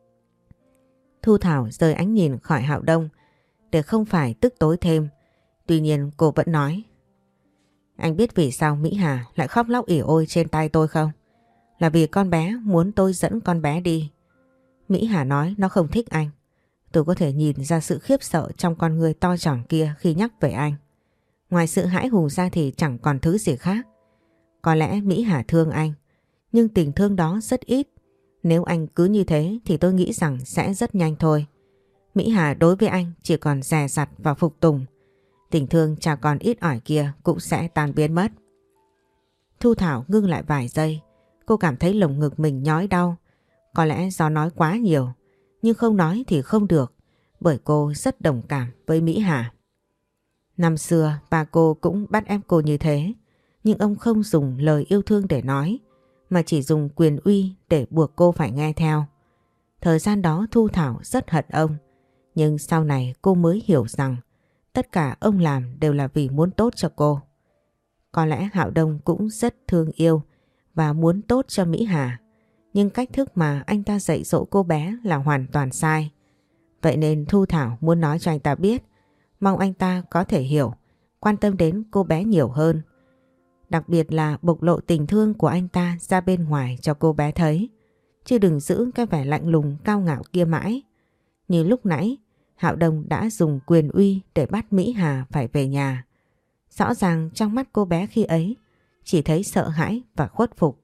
Thu Thảo rời ánh nhìn khỏi Hạo Đông để không phải tức tối thêm. Tuy nhiên cô vẫn nói. Anh biết vì sao Mỹ Hà lại khóc lóc ỉ ôi trên tay tôi không? Là vì con bé muốn tôi dẫn con bé đi. Mỹ Hà nói nó không thích anh. Tôi có thể nhìn ra sự khiếp sợ trong con người to tròn kia khi nhắc về anh. Ngoài sự hãi hùng ra thì chẳng còn thứ gì khác. Có lẽ Mỹ Hà thương anh, nhưng tình thương đó rất ít. Nếu anh cứ như thế thì tôi nghĩ rằng sẽ rất nhanh thôi. Mỹ Hà đối với anh chỉ còn dè dặt và phục tùng. Tình thương chả còn ít ỏi kia cũng sẽ tan biến mất. Thu Thảo ngưng lại vài giây. Cô cảm thấy lồng ngực mình nhói đau. Có lẽ do nói quá nhiều. Nhưng không nói thì không được. Bởi cô rất đồng cảm với Mỹ Hà. Năm xưa ba cô cũng bắt ép cô như thế. Nhưng ông không dùng lời yêu thương để nói, mà chỉ dùng quyền uy để buộc cô phải nghe theo. Thời gian đó Thu Thảo rất hận ông. Nhưng sau này cô mới hiểu rằng tất cả ông làm đều là vì muốn tốt cho cô. Có lẽ Hạo Đông cũng rất thương yêu và muốn tốt cho Mỹ Hà. Nhưng cách thức mà anh ta dạy dỗ cô bé là hoàn toàn sai. Vậy nên Thu Thảo muốn nói cho anh ta biết, mong anh ta có thể hiểu, quan tâm đến cô bé nhiều hơn. Đặc biệt là bộc lộ tình thương của anh ta ra bên ngoài cho cô bé thấy. Chứ đừng giữ cái vẻ lạnh lùng cao ngạo kia mãi. Như lúc nãy, Hạo Đông đã dùng quyền uy để bắt Mỹ Hà phải về nhà. Rõ ràng trong mắt cô bé khi ấy chỉ thấy sợ hãi và khuất phục.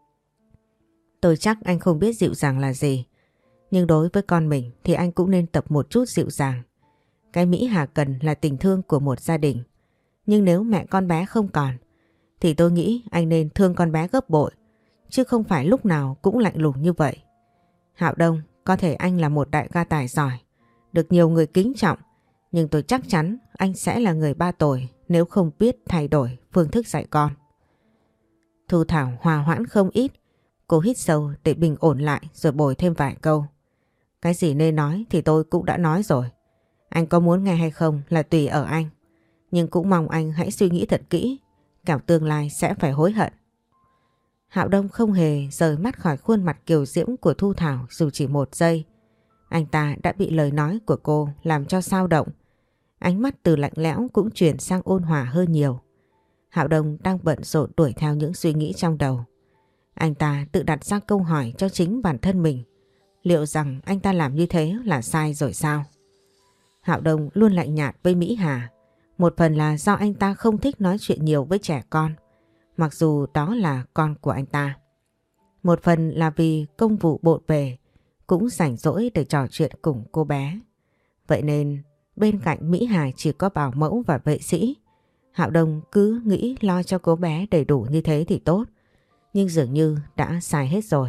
Tôi chắc anh không biết dịu dàng là gì. Nhưng đối với con mình thì anh cũng nên tập một chút dịu dàng. Cái Mỹ Hà cần là tình thương của một gia đình. Nhưng nếu mẹ con bé không còn thì tôi nghĩ anh nên thương con bé gấp bội. Chứ không phải lúc nào cũng lạnh lùng như vậy. Hạo Đông, có thể anh là một đại ca tài giỏi, được nhiều người kính trọng. Nhưng tôi chắc chắn anh sẽ là người ba tồi nếu không biết thay đổi phương thức dạy con. Thu Thảo hòa hoãn không ít. Cô hít sâu để bình ổn lại rồi bồi thêm vài câu. Cái gì nên nói thì tôi cũng đã nói rồi. Anh có muốn nghe hay không là tùy ở anh. Nhưng cũng mong anh hãy suy nghĩ thật kỹ, kẻo tương lai sẽ phải hối hận. Hạo Đông không hề rời mắt khỏi khuôn mặt kiều diễm của Thu Thảo dù chỉ một giây. Anh ta đã bị lời nói của cô làm cho xao động. Ánh mắt từ lạnh lẽo cũng chuyển sang ôn hòa hơn nhiều. Hạo Đông đang bận rộn đuổi theo những suy nghĩ trong đầu. Anh ta tự đặt ra câu hỏi cho chính bản thân mình. Liệu rằng anh ta làm như thế là sai rồi sao? Hạo Đông luôn lạnh nhạt với Mỹ Hà. Một phần là do anh ta không thích nói chuyện nhiều với trẻ con, mặc dù đó là con của anh ta. Một phần là vì công vụ bộn bề, cũng rảnh rỗi để trò chuyện cùng cô bé. Vậy nên bên cạnh Mỹ Hà chỉ có bảo mẫu và vệ sĩ. Hạo Đông cứ nghĩ lo cho cô bé đầy đủ như thế thì tốt. Nhưng dường như đã sai hết rồi.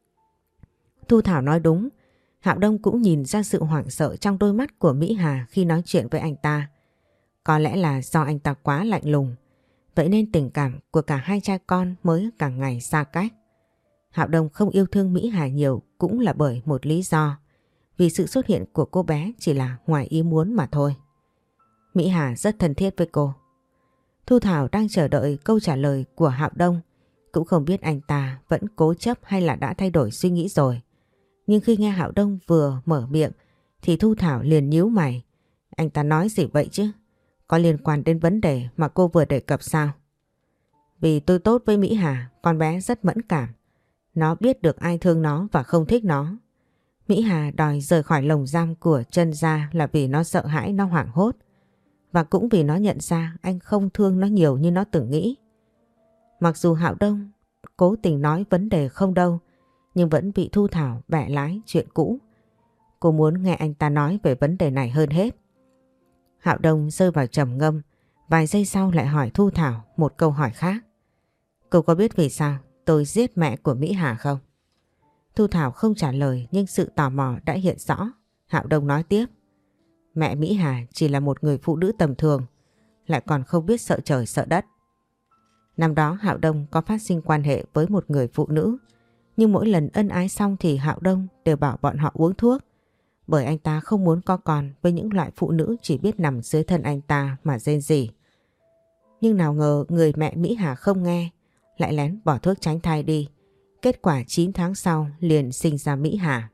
Thu Thảo nói đúng. Hạo Đông cũng nhìn ra sự hoảng sợ trong đôi mắt của Mỹ Hà khi nói chuyện với anh ta. Có lẽ là do anh ta quá lạnh lùng. Vậy nên tình cảm của cả hai cha con mới càng ngày xa cách. Hạo Đông không yêu thương Mỹ Hà nhiều cũng là bởi một lý do. Vì sự xuất hiện của cô bé chỉ là ngoài ý muốn mà thôi. Mỹ Hà rất thân thiết với cô. Thu Thảo đang chờ đợi câu trả lời của Hạo Đông. Cũng không biết anh ta vẫn cố chấp hay là đã thay đổi suy nghĩ rồi. Nhưng khi nghe Hạo Đông vừa mở miệng thì Thu Thảo liền nhíu mày. Anh ta nói gì vậy chứ? Có liên quan đến vấn đề mà cô vừa đề cập sao? Vì tôi tốt với Mỹ Hà, con bé rất mẫn cảm. Nó biết được ai thương nó và không thích nó. Mỹ Hà đòi rời khỏi lồng giam của Trân gia là vì nó sợ hãi, nó hoảng hốt. Và cũng vì nó nhận ra anh không thương nó nhiều như nó từng nghĩ. Mặc dù Hạo Đông cố tình nói vấn đề không đâu, nhưng vẫn bị Thu Thảo bẻ lái chuyện cũ. Cô muốn nghe anh ta nói về vấn đề này hơn hết. Hạo Đông rơi vào trầm ngâm, vài giây sau lại hỏi Thu Thảo một câu hỏi khác. Cô có biết vì sao tôi giết mẹ của Mỹ Hà không? Thu Thảo không trả lời nhưng sự tò mò đã hiện rõ. Hạo Đông nói tiếp. Mẹ Mỹ Hà chỉ là một người phụ nữ tầm thường, lại còn không biết sợ trời sợ đất. Năm đó Hạo Đông có phát sinh quan hệ với một người phụ nữ, nhưng mỗi lần ân ái xong thì Hạo Đông đều bảo bọn họ uống thuốc, bởi anh ta không muốn có con với những loại phụ nữ chỉ biết nằm dưới thân anh ta mà rên rỉ. Nhưng nào ngờ người mẹ Mỹ Hà không nghe, lại lén bỏ thuốc tránh thai đi. Kết quả 9 tháng sau liền sinh ra Mỹ Hà.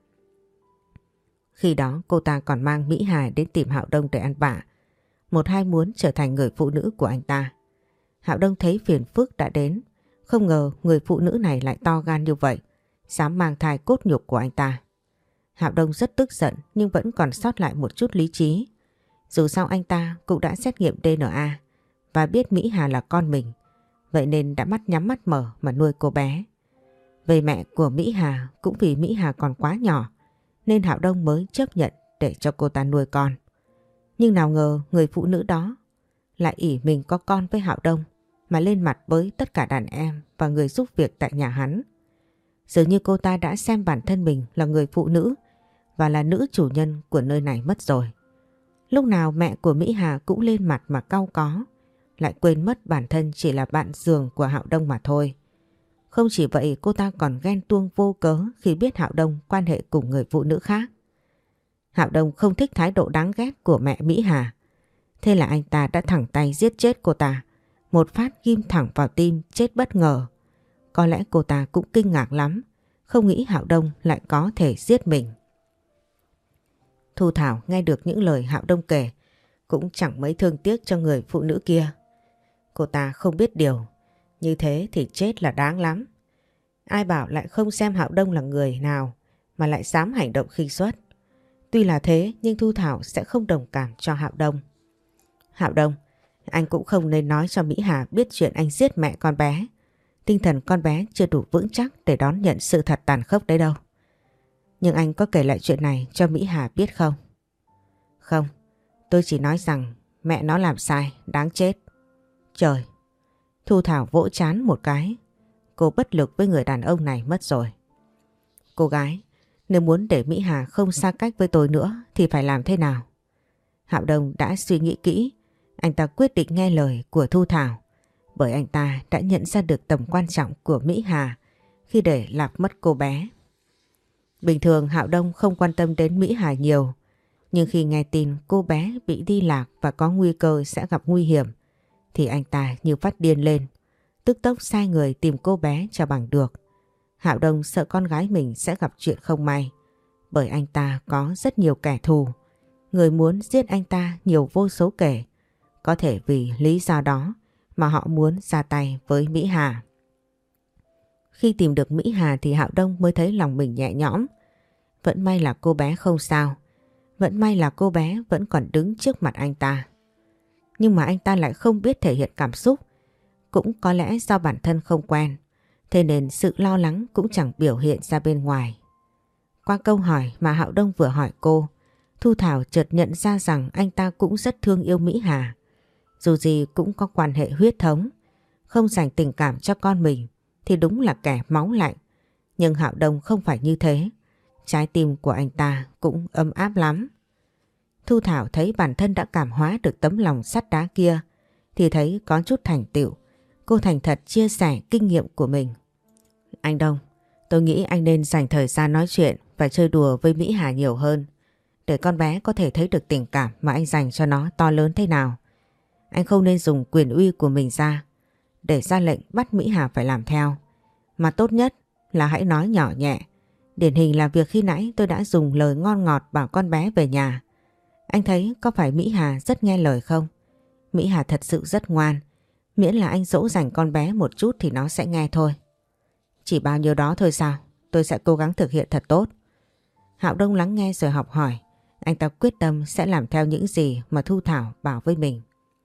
Khi đó cô ta còn mang Mỹ Hà đến tìm Hạo Đông để ăn vạ, một hai muốn trở thành người phụ nữ của anh ta. Hạo Đông thấy phiền phức đã đến, không ngờ người phụ nữ này lại to gan như vậy, dám mang thai cốt nhục của anh ta. Hạo Đông rất tức giận nhưng vẫn còn sót lại một chút lý trí. Dù sao anh ta cũng đã xét nghiệm DNA và biết Mỹ Hà là con mình, vậy nên đã mắt nhắm mắt mở mà nuôi cô bé. Về mẹ của Mỹ Hà cũng vì Mỹ Hà còn quá nhỏ nên Hạo Đông mới chấp nhận để cho cô ta nuôi con. Nhưng nào ngờ người phụ nữ đó lại ỷ mình có con với Hạo Đông mà lên mặt với tất cả đàn em và người giúp việc tại nhà hắn. Dường như cô ta đã xem bản thân mình là người phụ nữ và là nữ chủ nhân của nơi này mất rồi. Lúc nào mẹ của Mỹ Hà cũng lên mặt mà cau có, lại quên mất bản thân chỉ là bạn giường của Hạo Đông mà thôi. Không chỉ vậy, cô ta còn ghen tuông vô cớ khi biết Hạo Đông quan hệ cùng người phụ nữ khác. Hạo Đông không thích thái độ đáng ghét của mẹ Mỹ Hà. Thế là anh ta đã thẳng tay giết chết cô ta. Một phát ghim thẳng vào tim, chết bất ngờ. Có lẽ cô ta cũng kinh ngạc lắm, không nghĩ Hạo Đông lại có thể giết mình. Thu Thảo nghe được những lời Hạo Đông kể cũng chẳng mấy thương tiếc cho người phụ nữ kia. Cô ta không biết điều, như thế thì chết là đáng lắm. Ai bảo lại không xem Hạo Đông là người nào mà lại dám hành động khinh suất. Tuy là thế nhưng Thu Thảo sẽ không đồng cảm cho Hạo Đông. Hạo Đông, anh cũng không nên nói cho Mỹ Hà biết chuyện anh giết mẹ con bé. Tinh thần con bé chưa đủ vững chắc để đón nhận sự thật tàn khốc đấy đâu. Nhưng anh có kể lại chuyện này cho Mỹ Hà biết không? Không, tôi chỉ nói rằng mẹ nó làm sai, đáng chết. Trời! Thu Thảo vỗ trán một cái. Cô bất lực với người đàn ông này mất rồi. Cô gái, nếu muốn để Mỹ Hà không xa cách với tôi nữa thì phải làm thế nào? Hạo Đông đã suy nghĩ kỹ. Anh ta quyết định nghe lời của Thu Thảo. Bởi anh ta đã nhận ra được tầm quan trọng của Mỹ Hà khi để lạc mất cô bé. Bình thường Hạo Đông không quan tâm đến Mỹ Hà nhiều. Nhưng khi nghe tin cô bé bị đi lạc và có nguy cơ sẽ gặp nguy hiểm thì anh ta như phát điên lên. Tức tốc sai người tìm cô bé cho bằng được. Hạo Đông sợ con gái mình sẽ gặp chuyện không may. Bởi anh ta có rất nhiều kẻ thù. Người muốn giết anh ta nhiều vô số kể. Có thể vì lý do đó mà họ muốn ra tay với Mỹ Hà. Khi tìm được Mỹ Hà thì Hạo Đông mới thấy lòng mình nhẹ nhõm. Vẫn may là cô bé không sao. Vẫn may là cô bé vẫn còn đứng trước mặt anh ta. Nhưng mà anh ta lại không biết thể hiện cảm xúc. Cũng có lẽ do bản thân không quen. Thế nên sự lo lắng cũng chẳng biểu hiện ra bên ngoài. Qua câu hỏi mà Hạo Đông vừa hỏi cô, Thu Thảo chợt nhận ra rằng anh ta cũng rất thương yêu Mỹ Hà. Dù gì cũng có quan hệ huyết thống. Không dành tình cảm cho con mình thì đúng là kẻ máu lạnh. Nhưng Hạo Đông không phải như thế. Trái tim của anh ta cũng ấm áp lắm. Thu Thảo thấy bản thân đã cảm hóa được tấm lòng sắt đá kia thì thấy có chút thành tựu. Cô thành thật chia sẻ kinh nghiệm của mình. Anh Đông, tôi nghĩ anh nên dành thời gian nói chuyện và chơi đùa với Mỹ Hà nhiều hơn. Để con bé có thể thấy được tình cảm mà anh dành cho nó to lớn thế nào. Anh không nên dùng quyền uy của mình để ra lệnh bắt Mỹ Hà phải làm theo. Mà tốt nhất là hãy nói nhỏ nhẹ. Điển hình là việc khi nãy tôi đã dùng lời ngon ngọt bảo con bé về nhà. Anh thấy có phải Mỹ Hà rất nghe lời không? Mỹ Hà thật sự rất ngoan. Miễn là anh dỗ dành con bé một chút thì nó sẽ nghe thôi. Chỉ bao nhiêu đó thôi sao? Tôi sẽ cố gắng thực hiện thật tốt. Hạo Đông lắng nghe rồi học hỏi. Anh ta quyết tâm sẽ làm theo những gì mà Thu Thảo bảo với mình.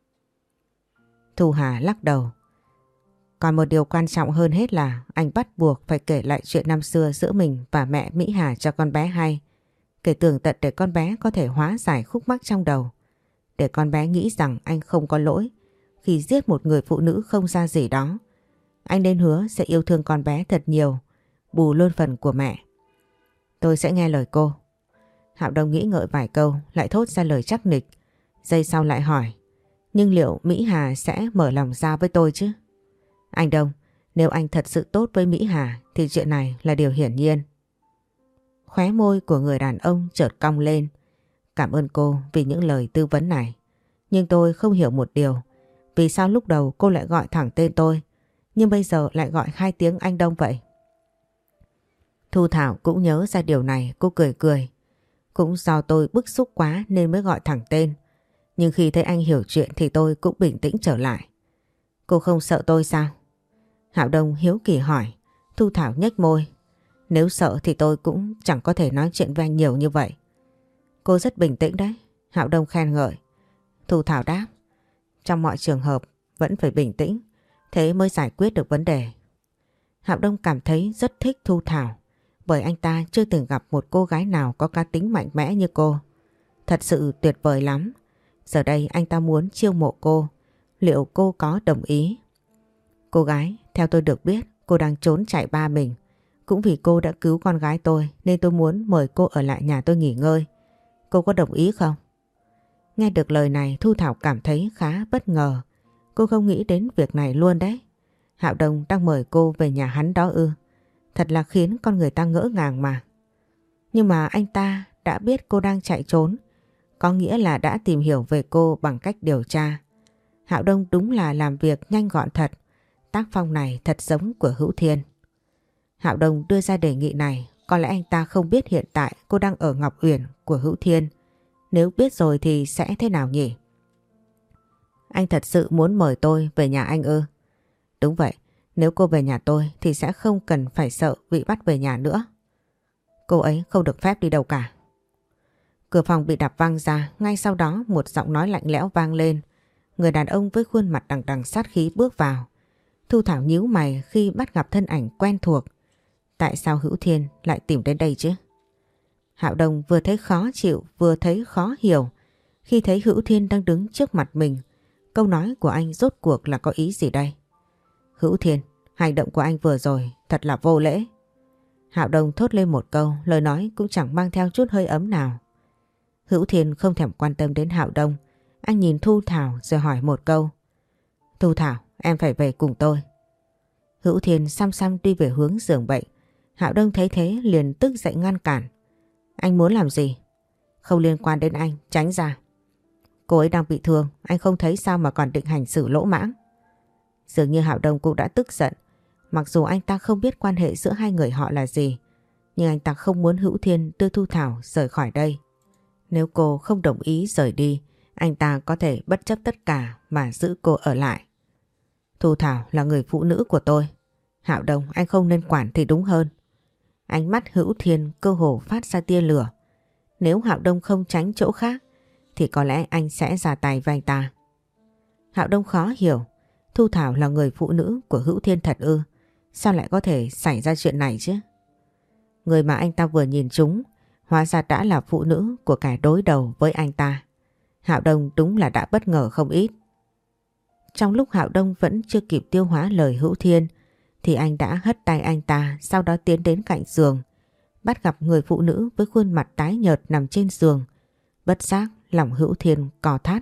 Thu Hà lắc đầu. Còn một điều quan trọng hơn hết là anh bắt buộc phải kể lại chuyện năm xưa giữa mình và mẹ Mỹ Hà cho con bé hay. Kể tường tận để con bé có thể hóa giải khúc mắc trong đầu. Để con bé nghĩ rằng anh không có lỗi khi giết một người phụ nữ không ra gì đó. Anh nên hứa sẽ yêu thương con bé thật nhiều, bù luôn phần của mẹ. Tôi sẽ nghe lời cô. Hạo Đông nghĩ ngợi vài câu lại thốt ra lời chắc nịch. Giây sau lại hỏi. Nhưng liệu Mỹ Hà sẽ mở lòng ra với tôi chứ? Anh Đông, nếu anh thật sự tốt với Mỹ Hà thì chuyện này là điều hiển nhiên. Khóe môi của người đàn ông chợt cong lên. Cảm ơn cô vì những lời tư vấn này. Nhưng tôi không hiểu một điều. Vì sao lúc đầu cô lại gọi thẳng tên tôi, nhưng bây giờ lại gọi hai tiếng anh Đông vậy? Thu Thảo cũng nhớ ra điều này, cô cười cười. Cũng do tôi bức xúc quá nên mới gọi thẳng tên. Nhưng khi thấy anh hiểu chuyện thì tôi cũng bình tĩnh trở lại. Cô không sợ tôi sao? Hạo Đông hiếu kỳ hỏi. Thu Thảo nhếch môi. Nếu sợ thì tôi cũng chẳng có thể nói chuyện với anh nhiều như vậy. Cô rất bình tĩnh đấy. Hạo Đông khen ngợi. Thu Thảo đáp. Trong mọi trường hợp vẫn phải bình tĩnh, thế mới giải quyết được vấn đề. Hạo Đông cảm thấy rất thích Thu Thảo, bởi anh ta chưa từng gặp một cô gái nào có cá tính mạnh mẽ như cô. Thật sự tuyệt vời lắm. Giờ đây anh ta muốn chiêu mộ cô. Liệu cô có đồng ý? Cô gái, theo tôi được biết, cô đang trốn chạy ba mình. Cũng vì cô đã cứu con gái tôi nên tôi muốn mời cô ở lại nhà tôi nghỉ ngơi. Cô có đồng ý không? Nghe được lời này Thu Thảo cảm thấy khá bất ngờ. Cô không nghĩ đến việc này luôn đấy. Hạo Đông đang mời cô về nhà hắn đó ư? Thật là khiến con người ta ngỡ ngàng mà. Nhưng mà anh ta đã biết cô đang chạy trốn, có nghĩa là đã tìm hiểu về cô bằng cách điều tra. Hạo Đông đúng là làm việc nhanh gọn thật, tác phong này thật giống của Hữu Thiên. Hạo Đông đưa ra đề nghị này, có lẽ anh ta không biết hiện tại cô đang ở Ngọc Uyển của Hữu Thiên. Nếu biết rồi thì sẽ thế nào nhỉ? Anh thật sự muốn mời tôi về nhà anh ư? Đúng vậy, nếu cô về nhà tôi thì sẽ không cần phải sợ bị bắt về nhà nữa. Cô ấy không được phép đi đâu cả. Cửa phòng bị đập văng ra, ngay sau đó một giọng nói lạnh lẽo vang lên. Người đàn ông với khuôn mặt đằng đằng sát khí bước vào. Thu Thảo nhíu mày khi bắt gặp thân ảnh quen thuộc. Tại sao Hữu Thiên lại tìm đến đây chứ? Hạo Đông vừa thấy khó chịu vừa thấy khó hiểu khi thấy Hữu Thiên đang đứng trước mặt mình. Câu nói của anh rốt cuộc là có ý gì đây? Hữu Thiên, hành động của anh vừa rồi thật là vô lễ. Hạo Đông thốt lên một câu, lời nói cũng chẳng mang theo chút hơi ấm nào. Hữu Thiên không thèm quan tâm đến Hạo Đông. Anh nhìn Thu Thảo rồi hỏi một câu. Thu Thảo, em phải về cùng tôi. Hữu Thiên xăm xăm đi về hướng giường bệnh. Hạo Đông thấy thế liền tức giận ngăn cản. Anh muốn làm gì? Không liên quan đến anh, tránh ra. Cô ấy đang bị thương, anh không thấy sao mà còn định hành xử lỗ mãng. Dường như Hạo Đông cũng đã tức giận. Mặc dù anh ta không biết quan hệ giữa hai người họ là gì, nhưng anh ta không muốn Hữu Thiên đưa Thu Thảo rời khỏi đây. Nếu cô không đồng ý rời đi, anh ta có thể bất chấp tất cả mà giữ cô ở lại. Thu Thảo là người phụ nữ của tôi. Hạo Đông, anh không nên quản thì đúng hơn. Ánh mắt Hữu Thiên cơ hồ phát ra tia lửa. Nếu Hạo Đông không tránh chỗ khác thì có lẽ anh sẽ ra tay với anh ta. Hạo Đông khó hiểu. Thu Thảo là người phụ nữ của Hữu Thiên thật ư? Sao lại có thể xảy ra chuyện này chứ? Người mà anh ta vừa nhìn trúng hóa ra đã là phụ nữ của kẻ đối đầu với anh ta. Hạo Đông đúng là đã bất ngờ không ít. Trong lúc Hạo Đông vẫn chưa kịp tiêu hóa lời Hữu Thiên thì anh đã hất tay anh ta, sau đó tiến đến cạnh giường, bắt gặp người phụ nữ với khuôn mặt tái nhợt nằm trên giường. Bất giác lòng Hữu Thiên co thắt.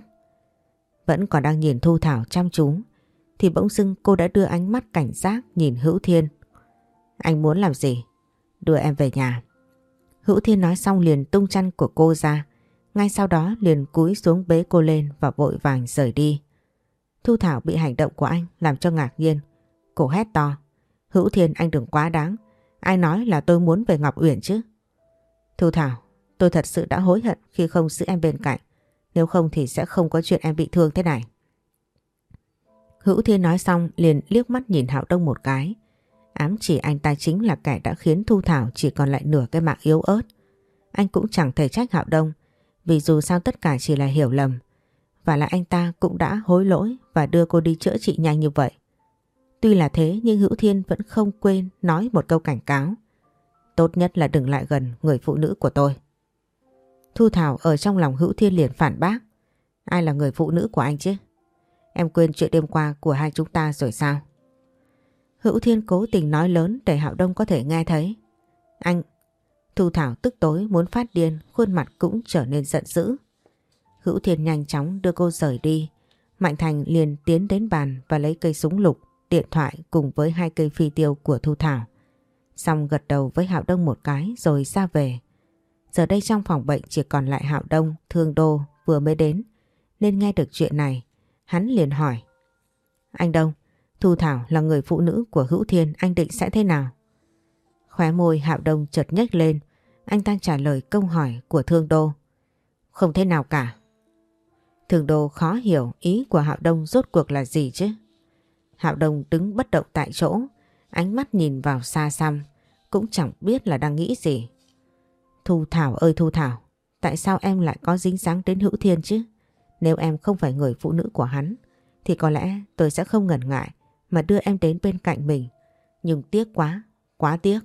Vẫn còn đang nhìn Thu Thảo chăm chú thì bỗng dưng cô đã đưa ánh mắt cảnh giác nhìn Hữu Thiên. Anh muốn làm gì? Đưa em về nhà. Hữu Thiên nói xong liền tung chăn của cô ra, ngay sau đó liền cúi xuống bế cô lên và vội vàng rời đi. Thu Thảo bị hành động của anh làm cho ngạc nhiên. Cô hét to. Hữu Thiên, anh đừng quá đáng. Ai nói là tôi muốn về Ngọc Uyển chứ? Thu Thảo, tôi thật sự đã hối hận khi không giữ em bên cạnh. Nếu không thì sẽ không có chuyện em bị thương thế này. Hữu Thiên nói xong liền liếc mắt nhìn Hạo Đông một cái. Ám chỉ anh ta chính là kẻ đã khiến Thu Thảo chỉ còn lại nửa cái mạng yếu ớt. Anh cũng chẳng thể trách Hạo Đông, vì dù sao tất cả chỉ là hiểu lầm. Và là anh ta cũng đã hối lỗi và đưa cô đi chữa trị nhanh như vậy. Tuy là thế nhưng Hữu Thiên vẫn không quên nói một câu cảnh cáo. Tốt nhất là đừng lại gần người phụ nữ của tôi. Thu Thảo ở trong lòng Hữu Thiên liền phản bác. Ai là người phụ nữ của anh chứ? Em quên chuyện đêm qua của hai chúng ta rồi sao? Hữu Thiên cố tình nói lớn để Hạo Đông có thể nghe thấy. Anh... Thu Thảo tức tối muốn phát điên, khuôn mặt cũng trở nên giận dữ. Hữu Thiên nhanh chóng đưa cô rời đi. Mạnh Thành liền tiến đến bàn và lấy cây súng lục, điện thoại cùng với 2 cây phi tiêu của Thu Thảo. Xong gật đầu với Hạo Đông một cái rồi ra về. Giờ đây trong phòng bệnh chỉ còn lại Hạo Đông, Thương Đô vừa mới đến nên nghe được chuyện này. Hắn liền hỏi. Anh Đông, Thu Thảo là người phụ nữ của Hữu Thiên, anh định sẽ thế nào? Khóe môi Hạo Đông chợt nhếch lên. Anh ta trả lời câu hỏi của Thương Đô. Không thế nào cả. Thương Đô khó hiểu ý của Hạo Đông rốt cuộc là gì chứ. Hạo Đông đứng bất động tại chỗ, ánh mắt nhìn vào xa xăm, cũng chẳng biết là đang nghĩ gì. Thu Thảo ơi Thu Thảo, tại sao em lại có dính dáng đến Hữu Thiên chứ? Nếu em không phải người phụ nữ của hắn thì có lẽ tôi sẽ không ngần ngại mà đưa em đến bên cạnh mình. Nhưng tiếc quá, quá tiếc.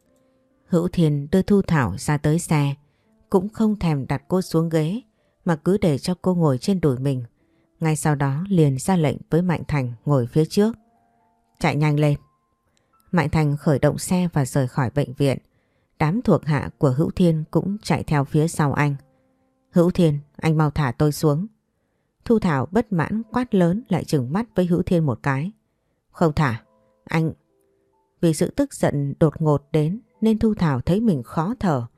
Hữu Thiên đưa Thu Thảo ra tới xe, cũng không thèm đặt cô xuống ghế mà cứ để cho cô ngồi trên đùi mình. Ngay sau đó liền ra lệnh với Mạnh Thành ngồi phía trước. Chạy nhanh lên. Mạnh Thành khởi động xe và rời khỏi bệnh viện. Đám thuộc hạ của Hữu Thiên cũng chạy theo phía sau anh. Hữu Thiên, anh mau thả tôi xuống. Thu Thảo bất mãn quát lớn lại trừng mắt với Hữu Thiên một cái. Không thả, anh... Vì sự tức giận đột ngột đến nên Thu Thảo thấy mình khó thở.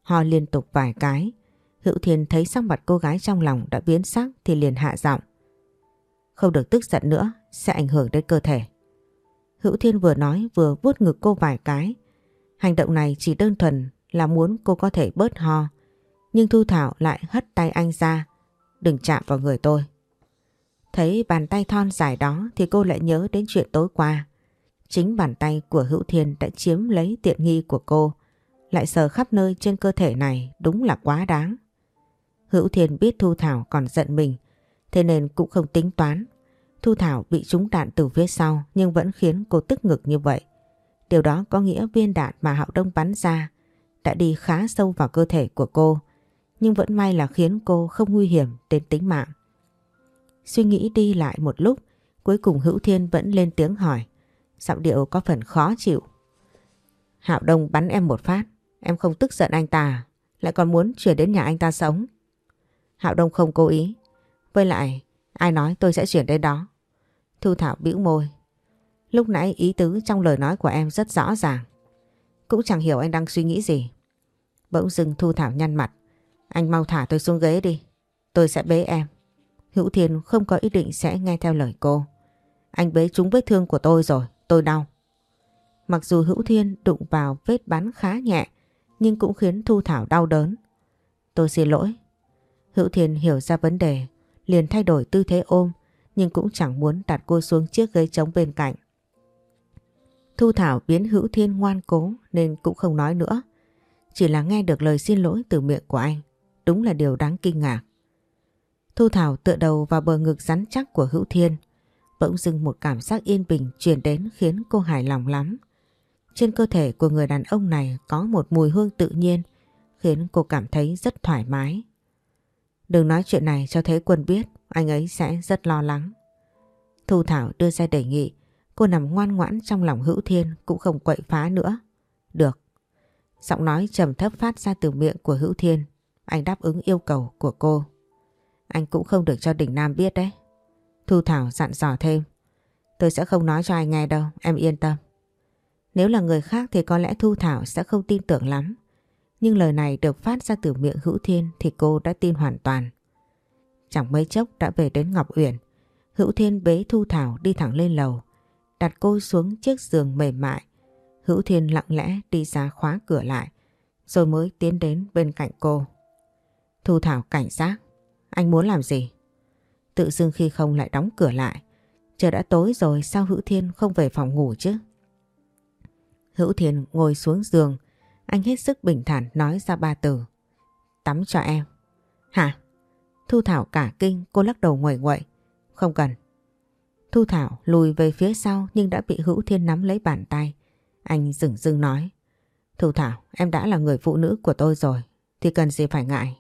Ho liên tục vài cái. Hữu Thiên thấy sắc mặt cô gái trong lòng đã biến sắc thì liền hạ giọng. Không được tức giận nữa, sẽ ảnh hưởng đến cơ thể. Hữu Thiên vừa nói vừa vuốt ngực cô vài cái. Hành động này chỉ đơn thuần là muốn cô có thể bớt ho. Nhưng Thu Thảo lại hất tay anh ra. Đừng chạm vào người tôi. Thấy bàn tay thon dài đó thì cô lại nhớ đến chuyện tối qua. Chính bàn tay của Hữu Thiên đã chiếm lấy tiện nghi của cô. Lại sờ khắp nơi trên cơ thể này, đúng là quá đáng. Hữu Thiên biết Thu Thảo còn giận mình, thế nên cũng không tính toán. Thu Thảo bị trúng đạn từ phía sau nhưng vẫn khiến cô tức ngực như vậy. Điều đó có nghĩa viên đạn mà Hạo Đông bắn ra đã đi khá sâu vào cơ thể của cô, nhưng vẫn may là khiến cô không nguy hiểm đến tính mạng. Suy nghĩ đi lại một lúc, cuối cùng Hữu Thiên vẫn lên tiếng hỏi, giọng điệu có phần khó chịu. Hạo Đông bắn em một phát, em không tức giận anh ta, lại còn muốn chuyển đến nhà anh ta sống. Hạo Đông không cố ý, với lại ai nói tôi sẽ chuyển đến đó. Thu Thảo bĩu môi. Lúc nãy ý tứ trong lời nói của em rất rõ ràng. Cũng chẳng hiểu anh đang suy nghĩ gì. Bỗng dưng Thu Thảo nhăn mặt. Anh mau thả tôi xuống ghế đi, tôi sẽ bế em. Hữu Thiên không có ý định sẽ nghe theo lời cô. Anh bế trúng vết thương của tôi rồi, tôi đau. Mặc dù Hữu Thiên đụng vào vết bắn khá nhẹ, nhưng cũng khiến Thu Thảo đau đớn. Tôi xin lỗi. Hữu Thiên hiểu ra vấn đề, liền thay đổi tư thế ôm, nhưng cũng chẳng muốn đặt cô xuống chiếc ghế trống bên cạnh. Thu Thảo biến Hữu Thiên ngoan cố nên cũng không nói nữa. Chỉ là nghe được lời xin lỗi từ miệng của anh, đúng là điều đáng kinh ngạc. Thu Thảo tựa đầu vào bờ ngực rắn chắc của Hữu Thiên. Bỗng dưng một cảm giác yên bình truyền đến khiến cô hài lòng lắm. Trên cơ thể của người đàn ông này có một mùi hương tự nhiên khiến cô cảm thấy rất thoải mái. Đừng nói chuyện này cho Thế Quân biết, anh ấy sẽ rất lo lắng. Thu Thảo đưa ra đề nghị, cô nằm ngoan ngoãn trong lòng Hữu Thiên cũng không quậy phá nữa. Được. Giọng nói trầm thấp phát ra từ miệng của Hữu Thiên. Anh đáp ứng yêu cầu của cô. Anh cũng không được cho Đình Nam biết đấy. Thu Thảo dặn dò thêm. Tôi sẽ không nói cho ai nghe đâu, em yên tâm. Nếu là người khác thì có lẽ Thu Thảo sẽ không tin tưởng lắm. Nhưng lời này được phát ra từ miệng Hữu Thiên thì cô đã tin hoàn toàn. Chẳng mấy chốc đã về đến Ngọc Uyển. Hữu Thiên bế Thu Thảo đi thẳng lên lầu, đặt cô xuống chiếc giường mềm mại. Hữu Thiên lặng lẽ đi ra khóa cửa lại, rồi mới tiến đến bên cạnh cô. Thu Thảo cảnh giác. Anh muốn làm gì? Tự dưng khi không lại đóng cửa lại. Trời đã tối rồi, sao Hữu Thiên không về phòng ngủ chứ? Hữu Thiên ngồi xuống giường, anh hết sức bình thản nói ra 3 từ. Tắm cho em. Hả? Thu Thảo cả kinh, cô lắc đầu nguậy nguậy. Không cần. Thu Thảo lùi về phía sau nhưng đã bị Hữu Thiên nắm lấy bàn tay. Anh dửng dưng nói. Thu Thảo, em đã là người phụ nữ của tôi rồi, thì cần gì phải ngại.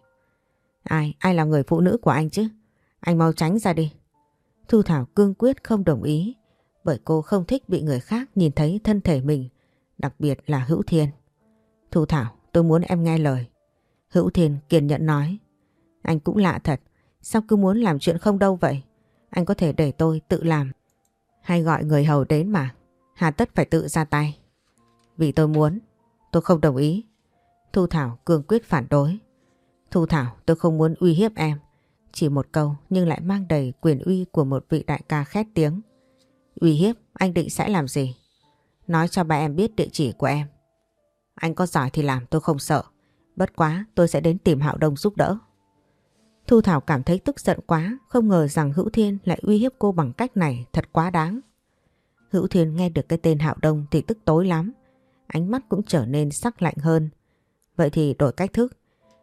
Ai là người phụ nữ của anh chứ? Anh mau tránh ra đi. Thu Thảo cương quyết không đồng ý, bởi cô không thích bị người khác nhìn thấy thân thể mình, đặc biệt là Hữu Thiên. Thu Thảo, tôi muốn em nghe lời. Hữu Thiên kiên nhẫn nói. Anh cũng lạ thật, sao cứ muốn làm chuyện không đâu vậy? Anh có thể để tôi tự làm, hay gọi người hầu đến mà, hà tất phải tự ra tay. Vì tôi muốn, tôi không đồng ý. Thu Thảo cương quyết phản đối. Thu Thảo, tôi không muốn uy hiếp em. Chỉ một câu nhưng lại mang đầy quyền uy của một vị đại ca khét tiếng. Uy hiếp, anh định sẽ làm gì? Nói cho ba em biết địa chỉ của em. Anh có giỏi thì làm, tôi không sợ. Bất quá tôi sẽ đến tìm Hạo Đông giúp đỡ. Thu Thảo cảm thấy tức giận quá, không ngờ rằng Hữu Thiên lại uy hiếp cô bằng cách này, thật quá đáng. Hữu Thiên nghe được cái tên Hạo Đông thì tức tối lắm. Ánh mắt cũng trở nên sắc lạnh hơn. Vậy thì đổi cách thức.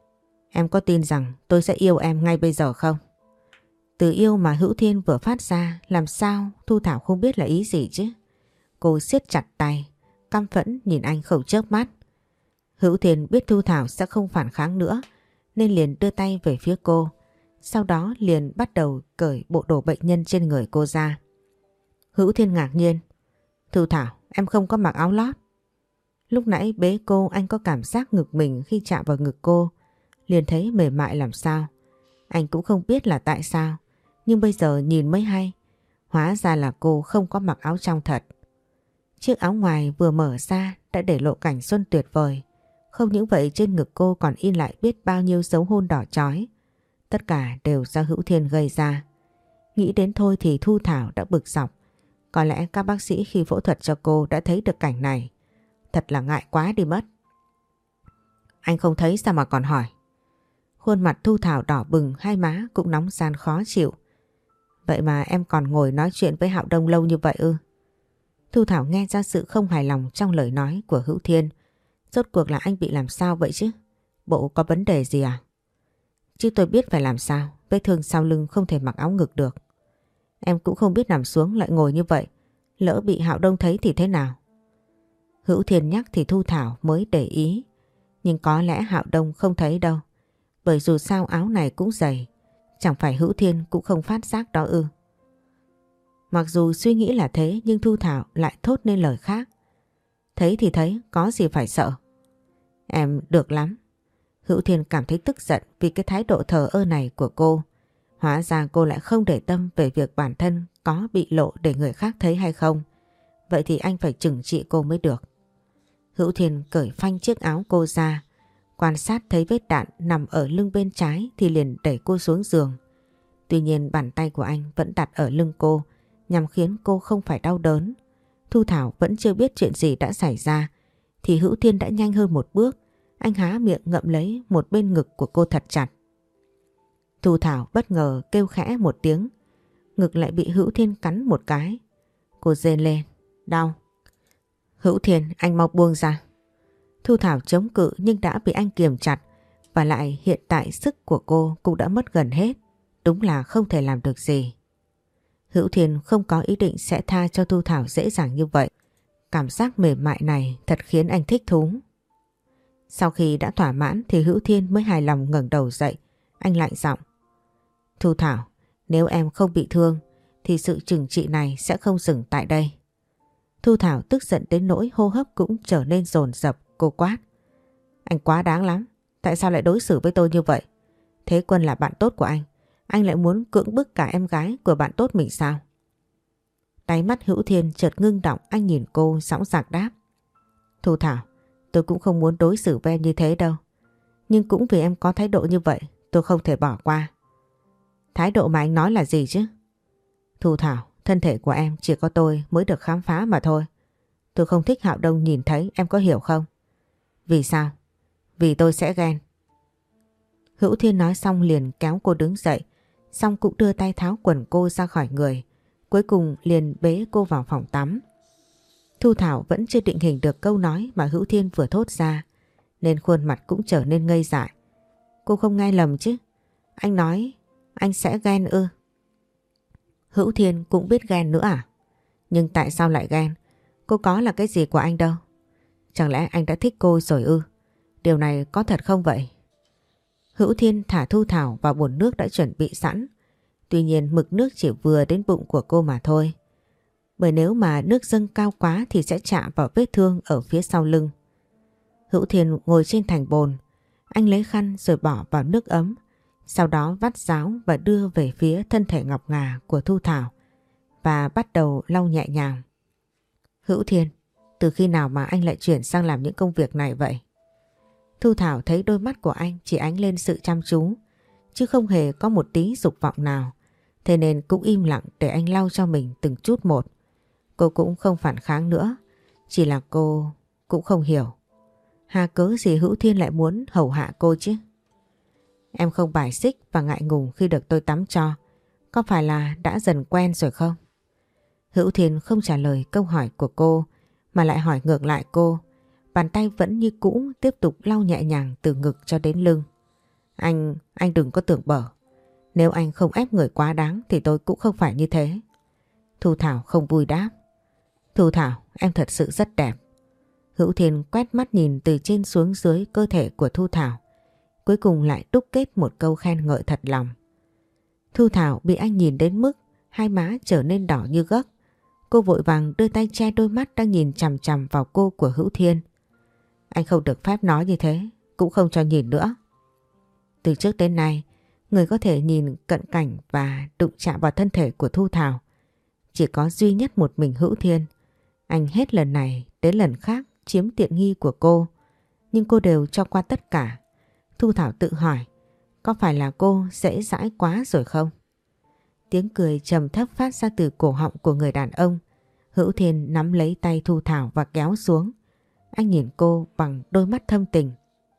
Em có tin rằng tôi sẽ yêu em ngay bây giờ không? Từ yêu mà Hữu Thiên vừa phát ra, làm sao Thu Thảo không biết là ý gì chứ? Cô siết chặt tay, căm phẫn nhìn anh không chớp mắt. Hữu Thiên biết Thu Thảo sẽ không phản kháng nữa, nên liền đưa tay về phía cô. Sau đó liền bắt đầu cởi bộ đồ bệnh nhân trên người cô ra. Hữu Thiên ngạc nhiên. Thu Thảo, em không có mặc áo lót. Lúc nãy bế cô anh có cảm giác ngực mình khi chạm vào ngực cô, liền thấy mềm mại làm sao. Anh cũng không biết là tại sao, nhưng bây giờ nhìn mới hay. Hóa ra là cô không có mặc áo trong thật. Chiếc áo ngoài vừa mở ra đã để lộ cảnh xuân tuyệt vời. Không những vậy trên ngực cô còn in lại biết bao nhiêu dấu hôn đỏ chói. Tất cả đều do Hữu Thiên gây ra. Nghĩ đến thôi thì Thu Thảo đã bực dọc. Có lẽ các bác sĩ khi phẫu thuật cho cô đã thấy được cảnh này. Thật là ngại quá đi mất. Anh không thấy sao mà còn hỏi. Khuôn mặt Thu Thảo đỏ bừng, hai má cũng nóng ran khó chịu. Vậy mà em còn ngồi nói chuyện với Hạo Đông lâu như vậy ư? Thu Thảo nghe ra sự không hài lòng trong lời nói của Hữu Thiên. Rốt cuộc là anh bị làm sao vậy chứ? Bộ có vấn đề gì à? Chứ tôi biết phải làm sao, vết thương sau lưng không thể mặc áo ngực được. Em cũng không biết nằm xuống lại ngồi như vậy, lỡ bị Hạo Đông thấy thì thế nào? Hữu Thiên nhắc thì Thu Thảo mới để ý, nhưng có lẽ Hạo Đông không thấy đâu, bởi dù sao áo này cũng dày, chẳng phải Hữu Thiên cũng không phát giác đó ư? Mặc dù suy nghĩ là thế nhưng Thu Thảo lại thốt nên lời khác. Thấy thì thấy, có gì phải sợ. Em được lắm. Hữu Thiên cảm thấy tức giận vì cái thái độ thờ ơ này của cô. Hóa ra cô lại không để tâm về việc bản thân có bị lộ để người khác thấy hay không. Vậy thì anh phải trừng trị cô mới được. Hữu Thiên cởi phanh chiếc áo cô ra. Quan sát thấy vết đạn nằm ở lưng bên trái thì liền đẩy cô xuống giường. Tuy nhiên bàn tay của anh vẫn đặt ở lưng cô nhằm khiến cô không phải đau đớn. Thu Thảo vẫn chưa biết chuyện gì đã xảy ra thì Hữu Thiên đã nhanh hơn một bước. Anh há miệng ngậm lấy một bên ngực của cô thật chặt. Thu Thảo bất ngờ kêu khẽ một tiếng. Ngực lại bị Hữu Thiên cắn một cái. Cô rên lên. Đau. Hữu Thiên, anh mau buông ra. Thu Thảo chống cự nhưng đã bị anh kiềm chặt. Và lại hiện tại sức của cô cũng đã mất gần hết. Đúng là không thể làm được gì. Hữu Thiên không có ý định sẽ tha cho Thu Thảo dễ dàng như vậy. Cảm giác mềm mại này thật khiến anh thích thú. Sau khi đã thỏa mãn thì Hữu Thiên mới hài lòng ngẩng đầu dậy. Anh lạnh giọng. Thu Thảo, nếu em không bị thương thì sự trừng trị này sẽ không dừng tại đây. Thu Thảo tức giận đến nỗi hô hấp cũng trở nên dồn dập. Cô quát. Anh quá đáng lắm. Tại sao lại đối xử với tôi như vậy? Thế Quân là bạn tốt của anh lại muốn cưỡng bức cả em gái của bạn tốt mình sao? Đáy mắt Hữu Thiên chợt ngưng động, anh nhìn cô dõng dạc đáp. Thu Thảo, tôi cũng không muốn đối xử với em như thế đâu. Nhưng cũng vì em có thái độ như vậy, tôi không thể bỏ qua. Thái độ mà anh nói là gì chứ? Thu Thảo, thân thể của em chỉ có tôi mới được khám phá mà thôi. Tôi không thích Hạo Đông nhìn thấy, em có hiểu không? Vì sao? Vì tôi sẽ ghen. Hữu Thiên nói xong liền kéo cô đứng dậy, xong cũng đưa tay tháo quần cô ra khỏi người. Cuối cùng liền bế cô vào phòng tắm. Thu Thảo vẫn chưa định hình được câu nói mà Hữu Thiên vừa thốt ra, nên khuôn mặt cũng trở nên ngây dại. Cô không nghe lầm chứ? Anh nói anh sẽ ghen ư? Hữu Thiên cũng biết ghen nữa à? Nhưng tại sao lại ghen? Cô có là cái gì của anh đâu? Chẳng lẽ anh đã thích cô rồi ư? Điều này có thật không vậy? Hữu Thiên thả Thu Thảo vào bồn nước đã chuẩn bị sẵn. Tuy nhiên mực nước chỉ vừa đến bụng của cô mà thôi. Bởi nếu mà nước dâng cao quá thì sẽ chạm vào vết thương ở phía sau lưng. Hữu Thiên ngồi trên thành bồn. Anh lấy khăn rồi bỏ vào nước ấm. Sau đó vắt ráo và đưa về phía thân thể ngọc ngà của Thu Thảo. Và bắt đầu lau nhẹ nhàng. Hữu Thiên, từ khi nào mà anh lại chuyển sang làm những công việc này vậy? Thu Thảo thấy đôi mắt của anh chỉ ánh lên sự chăm chú, chứ không hề có một tí dục vọng nào. Thế nên cũng im lặng để anh lau cho mình từng chút một. Cô cũng không phản kháng nữa, chỉ là cô cũng không hiểu. Hà cớ gì Hữu Thiên lại muốn hầu hạ cô chứ? Em không bài xích và ngại ngùng khi được tôi tắm cho. Có phải là đã dần quen rồi không? Hữu Thiên không trả lời câu hỏi của cô mà lại hỏi ngược lại cô. Bàn tay vẫn như cũ tiếp tục lau nhẹ nhàng từ ngực cho đến lưng. Anh đừng có tưởng bở. Nếu anh không ép người quá đáng thì tôi cũng không phải như thế. Thu Thảo không vui đáp. Thu Thảo, em thật sự rất đẹp. Hữu Thiên quét mắt nhìn từ trên xuống dưới cơ thể của Thu Thảo. Cuối cùng lại đúc kết một câu khen ngợi thật lòng. Thu Thảo bị anh nhìn đến mức hai má trở nên đỏ như gấc. Cô vội vàng đưa tay che đôi mắt đang nhìn chằm chằm vào cô của Hữu Thiên. Anh không được phép nói như thế, cũng không cho nhìn nữa. Từ trước đến nay, người có thể nhìn cận cảnh và đụng chạm vào thân thể của Thu Thảo chỉ có duy nhất một mình Hữu Thiên. Anh hết lần này đến lần khác chiếm tiện nghi của cô. nhưng cô đều cho qua tất cả. Thu Thảo tự hỏi, có phải là cô dễ dãi quá rồi không? Tiếng cười trầm thấp phát ra từ cổ họng của người đàn ông. Hữu Thiên nắm lấy tay Thu Thảo và kéo xuống. Anh nhìn cô bằng đôi mắt thâm tình.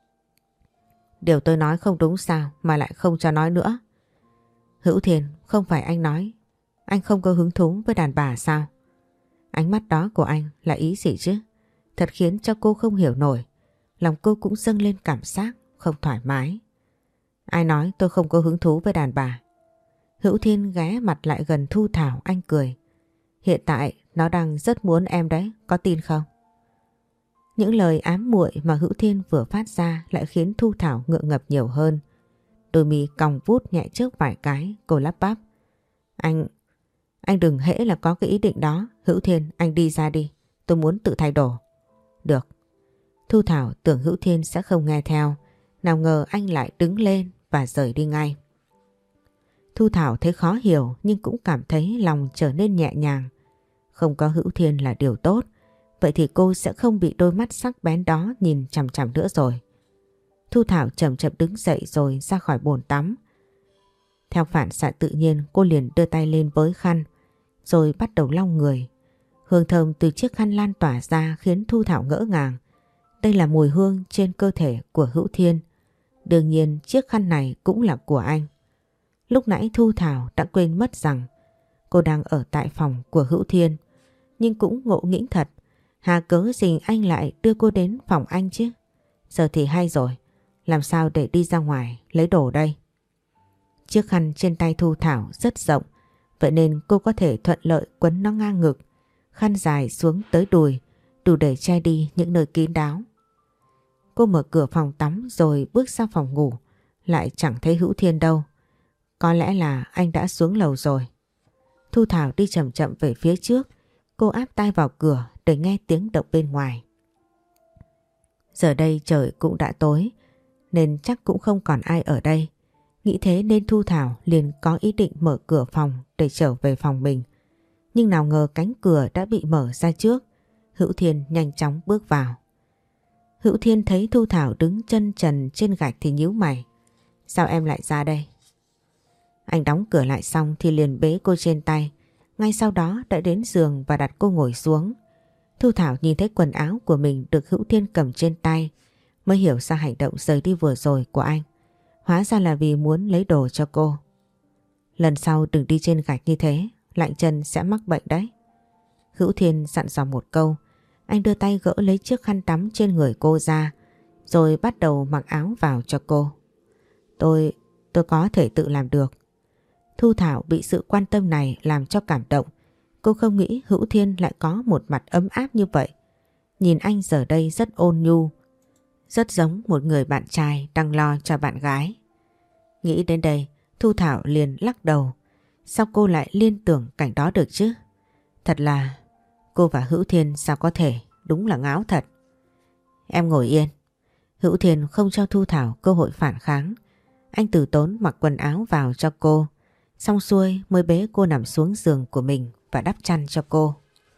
Điều tôi nói không đúng sao mà lại không cho nói nữa? Hữu Thiên, không phải anh nói anh không có hứng thú với đàn bà sao? Ánh mắt đó của anh là ý gì chứ? Thật khiến cho cô không hiểu nổi. Lòng cô cũng dâng lên cảm giác không thoải mái. Ai nói tôi không có hứng thú với đàn bà? Hữu Thiên ghé mặt lại gần Thu Thảo, anh cười. Hiện tại nó đang rất muốn em đấy, có tin không? Những lời ám muội mà Hữu Thiên vừa phát ra lại khiến Thu Thảo ngượng ngập nhiều hơn. Đôi mi cong vút nhẹ trước vài cái, cô lắp bắp. Anh đừng hễ là có cái ý định đó. Hữu Thiên, anh đi ra đi, tôi muốn tự thay đổi. Được. Thu Thảo tưởng Hữu Thiên sẽ không nghe theo, nào ngờ anh lại đứng lên và rời đi ngay. Thu Thảo thấy khó hiểu nhưng cũng cảm thấy lòng trở nên nhẹ nhàng. Không có Hữu Thiên là điều tốt, vậy thì cô sẽ không bị đôi mắt sắc bén đó nhìn chằm chằm nữa rồi. Thu Thảo chậm chậm đứng dậy rồi ra khỏi bồn tắm. Theo phản xạ tự nhiên cô liền đưa tay lên với khăn rồi bắt đầu lau người. Hương thơm từ chiếc khăn lan tỏa ra khiến Thu Thảo ngỡ ngàng. Đây là mùi hương trên cơ thể của Hữu Thiên. Đương nhiên chiếc khăn này cũng là của anh. Lúc nãy Thu Thảo đã quên mất rằng cô đang ở tại phòng của Hữu Thiên. Nhưng cũng ngộ nghĩnh thật, hà cớ gì anh lại đưa cô đến phòng anh chứ? Giờ thì hay rồi, làm sao để đi ra ngoài lấy đồ đây? Chiếc khăn trên tay Thu Thảo rất rộng, vậy nên cô có thể thuận lợi quấn nó ngang ngực, khăn dài xuống tới đùi, đủ để che đi những nơi kín đáo. Cô mở cửa phòng tắm rồi bước sang phòng ngủ, lại chẳng thấy Hữu Thiên đâu. Có lẽ là anh đã xuống lầu rồi. Thu Thảo đi chậm chậm về phía trước, cô áp tai vào cửa để nghe tiếng động bên ngoài. Giờ đây trời cũng đã tối, nên chắc cũng không còn ai ở đây. Nghĩ thế nên Thu Thảo liền có ý định mở cửa phòng để trở về phòng mình. Nhưng nào ngờ cánh cửa đã bị mở ra trước. Hữu Thiên nhanh chóng bước vào. Hữu Thiên thấy Thu Thảo đứng chân trần trên gạch thì nhíu mày. Sao em lại ra đây? Anh đóng cửa lại xong thì liền bế cô trên tay. Ngay sau đó đã đến giường và đặt cô ngồi xuống. Thu Thảo nhìn thấy quần áo của mình được Hữu Thiên cầm trên tay, mới hiểu ra hành động rời đi vừa rồi của anh. Hóa ra là vì muốn lấy đồ cho cô. Lần sau đừng đi trên gạch như thế, lạnh chân sẽ mắc bệnh đấy. Hữu Thiên dặn dò một câu. Anh đưa tay gỡ lấy chiếc khăn tắm trên người cô ra, rồi bắt đầu mặc áo vào cho cô. Tôi có thể tự làm được. Thu Thảo bị sự quan tâm này làm cho cảm động. Cô không nghĩ Hữu Thiên lại có một mặt ấm áp như vậy. Nhìn anh giờ đây rất ôn nhu, rất giống một người bạn trai đang lo cho bạn gái. Nghĩ đến đây, Thu Thảo liền lắc đầu. Sao cô lại liên tưởng cảnh đó được chứ? Thật là cô và Hữu Thiên sao có thể, đúng là ngáo thật. Em ngồi yên. Hữu Thiên không cho Thu Thảo cơ hội phản kháng. Anh từ tốn mặc quần áo vào cho cô, xong xuôi mới bế cô nằm xuống giường của mình và đắp chăn cho cô.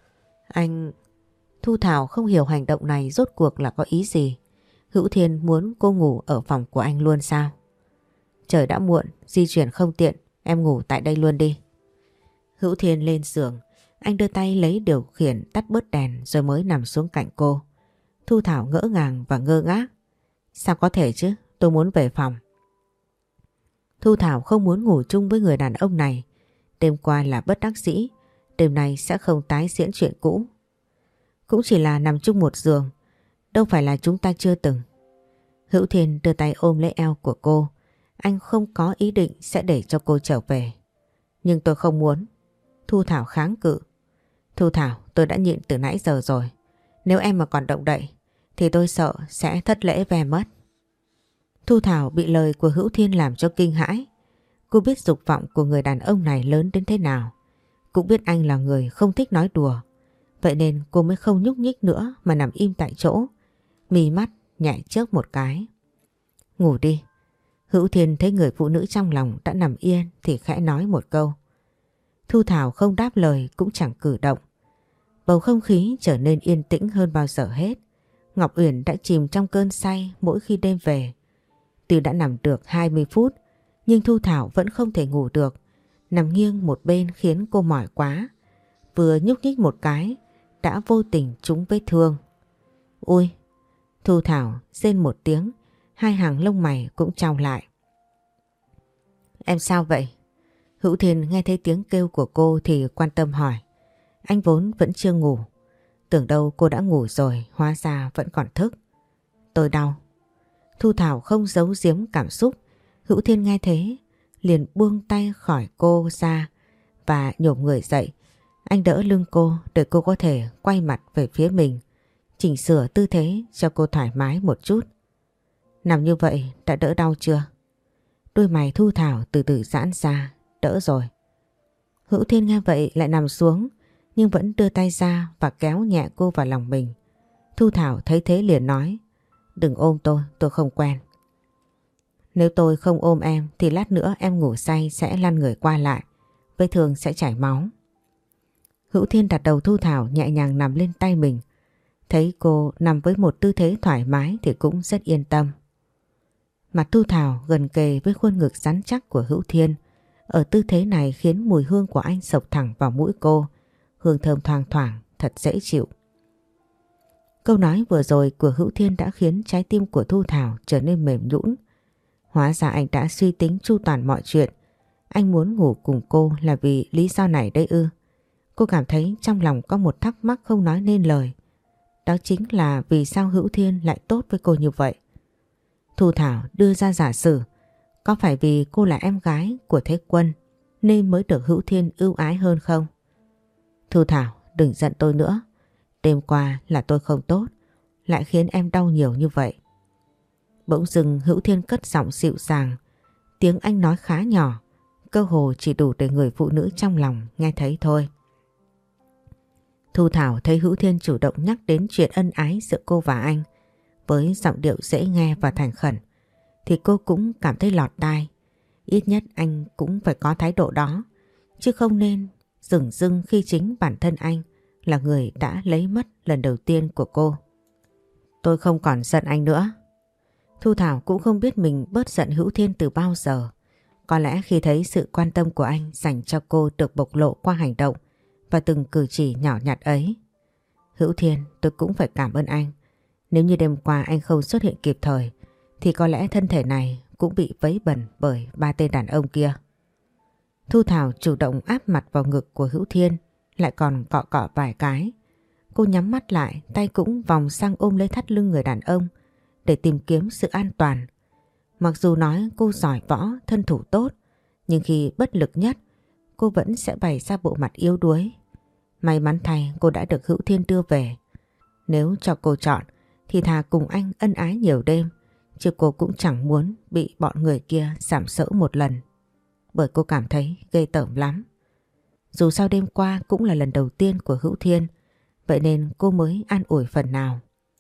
Thu Thảo không hiểu hành động này rốt cuộc là có ý gì. Hữu Thiên muốn cô ngủ ở phòng của anh luôn sao? Trời đã muộn, di chuyển không tiện, em ngủ tại đây luôn đi. Hữu Thiên lên giường, anh đưa tay lấy điều khiển tắt bớt đèn rồi mới nằm xuống cạnh cô. Thu Thảo ngỡ ngàng và ngơ ngác. Sao có thể chứ, tôi muốn về phòng. Thu Thảo không muốn ngủ chung với người đàn ông này. Đêm qua là bất đắc dĩ, đêm nay sẽ không tái diễn chuyện cũ. Cũng chỉ là nằm chung một giường, đâu phải là chúng ta chưa từng. Hữu Thiên đưa tay ôm lấy eo của cô. Anh không có ý định sẽ để cho cô trở về. Nhưng tôi không muốn. Thu Thảo kháng cự. Thu Thảo, tôi đã nhịn từ nãy giờ rồi. Nếu em mà còn động đậy thì tôi sợ sẽ thất lễ về mất. Thu Thảo bị lời của Hữu Thiên làm cho kinh hãi. Cô biết dục vọng của người đàn ông này lớn đến thế nào. Cũng biết anh là người không thích nói đùa. Vậy nên cô mới không nhúc nhích nữa mà nằm im tại chỗ. Mí mắt nhẹ chớp một cái. Ngủ đi. Hữu Thiên thấy người phụ nữ trong lòng đã nằm yên thì khẽ nói một câu. Thu Thảo không đáp lời cũng chẳng cử động. Bầu không khí trở nên yên tĩnh hơn bao giờ hết. Ngọc Uyển đã chìm trong cơn say mỗi khi đêm về. Tuy đã nằm được 20 phút nhưng Thu Thảo vẫn không thể ngủ được. Nằm nghiêng một bên khiến cô mỏi quá. Vừa nhúc nhích một cái đã vô tình trúng vết thương. Ui! Thu Thảo rên một tiếng, hai hàng lông mày cũng chau lại. Em sao vậy? Hữu Thiên nghe thấy tiếng kêu của cô thì quan tâm hỏi. Anh vốn vẫn chưa ngủ. Tưởng đâu cô đã ngủ rồi, hóa ra vẫn còn thức. Tôi đau. Thu Thảo không giấu giếm cảm xúc. Hữu Thiên nghe thế liền buông tay khỏi cô ra và nhổm người dậy. Anh đỡ lưng cô để cô có thể quay mặt về phía mình, chỉnh sửa tư thế cho cô thoải mái một chút. Nằm như vậy đã đỡ đau chưa? Đôi mày Thu Thảo từ từ giãn ra. Đỡ rồi. Hữu Thiên nghe vậy lại nằm xuống nhưng vẫn đưa tay ra và kéo nhẹ cô vào lòng mình. Thu Thảo thấy thế liền nói. Đừng ôm tôi không quen. Nếu tôi không ôm em thì lát nữa em ngủ say sẽ lăn người qua lại, vết thương sẽ chảy máu. Hữu Thiên đặt đầu Thu Thảo nhẹ nhàng nằm lên tay mình. Thấy cô nằm với một tư thế thoải mái thì cũng rất yên tâm. Mặt Thu Thảo gần kề với khuôn ngực rắn chắc của Hữu Thiên. Ở tư thế này khiến mùi hương của anh xộc thẳng vào mũi cô. Hương thơm thoang thoảng, thật dễ chịu. Câu nói vừa rồi của Hữu Thiên đã khiến trái tim của Thu Thảo trở nên mềm nhũn. Hóa ra anh đã suy tính chu toàn mọi chuyện. Anh muốn ngủ cùng cô là vì lý do này đấy ư? Cô cảm thấy trong lòng có một thắc mắc không nói nên lời. Đó chính là vì sao Hữu Thiên lại tốt với cô như vậy? Thu Thảo đưa ra giả sử, có phải vì cô là em gái của Thế Quân nên mới được Hữu Thiên ưu ái hơn không? Thu Thảo, đừng giận tôi nữa. Đêm qua là tôi không tốt, lại khiến em đau nhiều như vậy. Bỗng dưng Hữu Thiên cất giọng dịu dàng. Tiếng anh nói khá nhỏ, cơ hồ chỉ đủ để người phụ nữ trong lòng nghe thấy thôi. Thu Thảo thấy Hữu Thiên chủ động nhắc đến chuyện ân ái giữa cô và anh với giọng điệu dễ nghe và thành khẩn thì cô cũng cảm thấy lọt tai. Ít nhất anh cũng phải có thái độ đó, chứ không nên dửng dưng khi chính bản thân anh là người đã lấy mất lần đầu tiên của cô. Tôi không còn giận anh nữa. Thu Thảo cũng không biết mình bớt giận Hữu Thiên từ bao giờ. Có lẽ khi thấy sự quan tâm của anh dành cho cô được bộc lộ qua hành động và từng cử chỉ nhỏ nhặt ấy. Hữu Thiên, tôi cũng phải cảm ơn anh. Nếu như đêm qua anh không xuất hiện kịp thời thì có lẽ thân thể này cũng bị vấy bẩn bởi ba tên đàn ông kia. Thu Thảo chủ động áp mặt vào ngực của Hữu Thiên, lại còn cọ cọ vài cái. Cô nhắm mắt lại, tay cũng vòng sang ôm lấy thắt lưng người đàn ông để tìm kiếm sự an toàn. Mặc dù nói cô giỏi võ, thân thủ tốt, nhưng khi bất lực nhất, cô vẫn sẽ bày ra bộ mặt yếu đuối. May mắn thay cô đã được Hữu Thiên đưa về. Nếu cho cô chọn thì thà cùng anh ân ái nhiều đêm, chứ cô cũng chẳng muốn bị bọn người kia sàm sỡ một lần. Bởi cô cảm thấy ghê tởm lắm. Dù sao đêm qua cũng là lần đầu tiên của Hữu Thiên, vậy nên cô mới an ủi phần nào.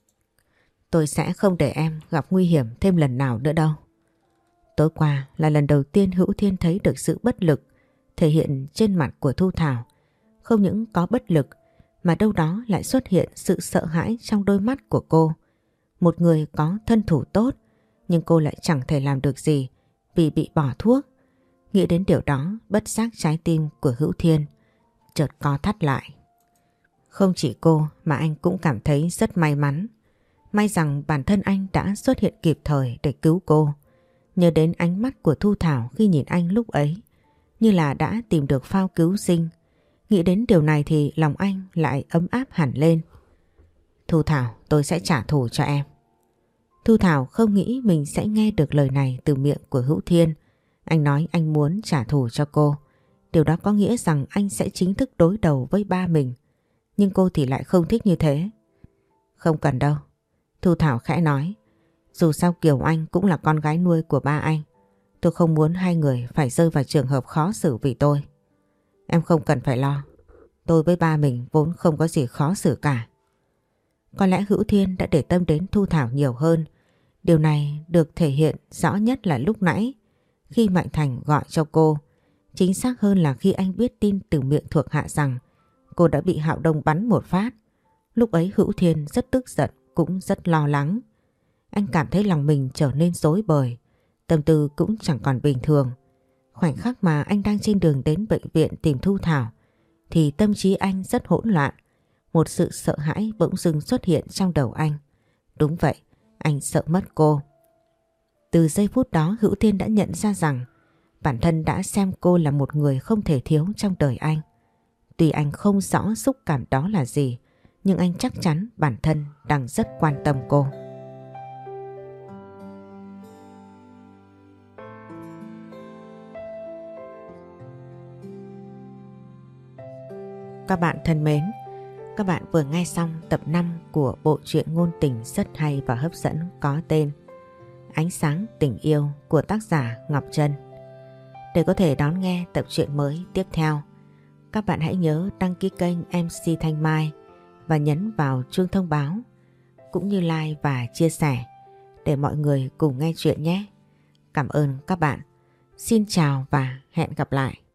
Tôi sẽ không để em gặp nguy hiểm thêm lần nào nữa đâu. Tối qua là lần đầu tiên Hữu Thiên thấy được sự bất lực thể hiện trên mặt của Thu Thảo. Không những có bất lực mà đâu đó lại xuất hiện sự sợ hãi trong đôi mắt của cô. Một người có thân thủ tốt nhưng cô lại chẳng thể làm được gì vì bị bỏ thuốc. Nghĩ đến điều đó, bất giác trái tim của Hữu Thiên chợt co thắt lại. Không chỉ cô mà anh cũng cảm thấy rất may mắn. May rằng bản thân anh đã xuất hiện kịp thời để cứu cô. Nhớ đến ánh mắt của Thu Thảo khi nhìn anh lúc ấy, như là đã tìm được phao cứu sinh. Nghĩ đến điều này thì lòng anh lại ấm áp hẳn lên. Thu Thảo, tôi sẽ trả thù cho em. Thu Thảo không nghĩ mình sẽ nghe được lời này từ miệng của Hữu Thiên. Anh nói anh muốn trả thù cho cô. Điều đó có nghĩa rằng anh sẽ chính thức đối đầu với ba mình. Nhưng cô thì lại không thích như thế. Không cần đâu. Thu Thảo khẽ nói. Dù sao Kiều Anh cũng là con gái nuôi của ba anh. Tôi không muốn hai người phải rơi vào trường hợp khó xử vì tôi. Em không cần phải lo. Tôi với ba mình vốn không có gì khó xử cả. Có lẽ Hữu Thiên đã để tâm đến Thu Thảo nhiều hơn. Điều này được thể hiện rõ nhất là lúc nãy khi Mạnh Thành gọi cho cô. Chính xác hơn là khi anh biết tin từ miệng thuộc hạ rằng cô đã bị Hạo Đông bắn một phát. Lúc ấy Hữu Thiên rất tức giận cũng rất lo lắng. Anh cảm thấy lòng mình trở nên rối bời, tâm tư cũng chẳng còn bình thường. Khoảnh khắc mà anh đang trên đường đến bệnh viện tìm Thu Thảo thì tâm trí anh rất hỗn loạn. Một sự sợ hãi bỗng dưng xuất hiện trong đầu anh. Đúng vậy, anh sợ mất cô. Từ giây phút đó Hữu Thiên đã nhận ra rằng bản thân đã xem cô là một người không thể thiếu trong đời anh. Tuy anh không rõ xúc cảm đó là gì, nhưng anh chắc chắn bản thân đang rất quan tâm cô. Các bạn thân mến, các bạn vừa nghe xong tập 5 của bộ truyện ngôn tình rất hay và hấp dẫn có tên Ánh sáng tình yêu của tác giả Ngọc Trân. Để có thể đón nghe tập truyện mới tiếp theo, các bạn hãy nhớ đăng ký kênh MC Thanh Mai và nhấn vào chuông thông báo cũng như like và chia sẻ để mọi người cùng nghe chuyện nhé. Cảm ơn các bạn. Xin chào và hẹn gặp lại.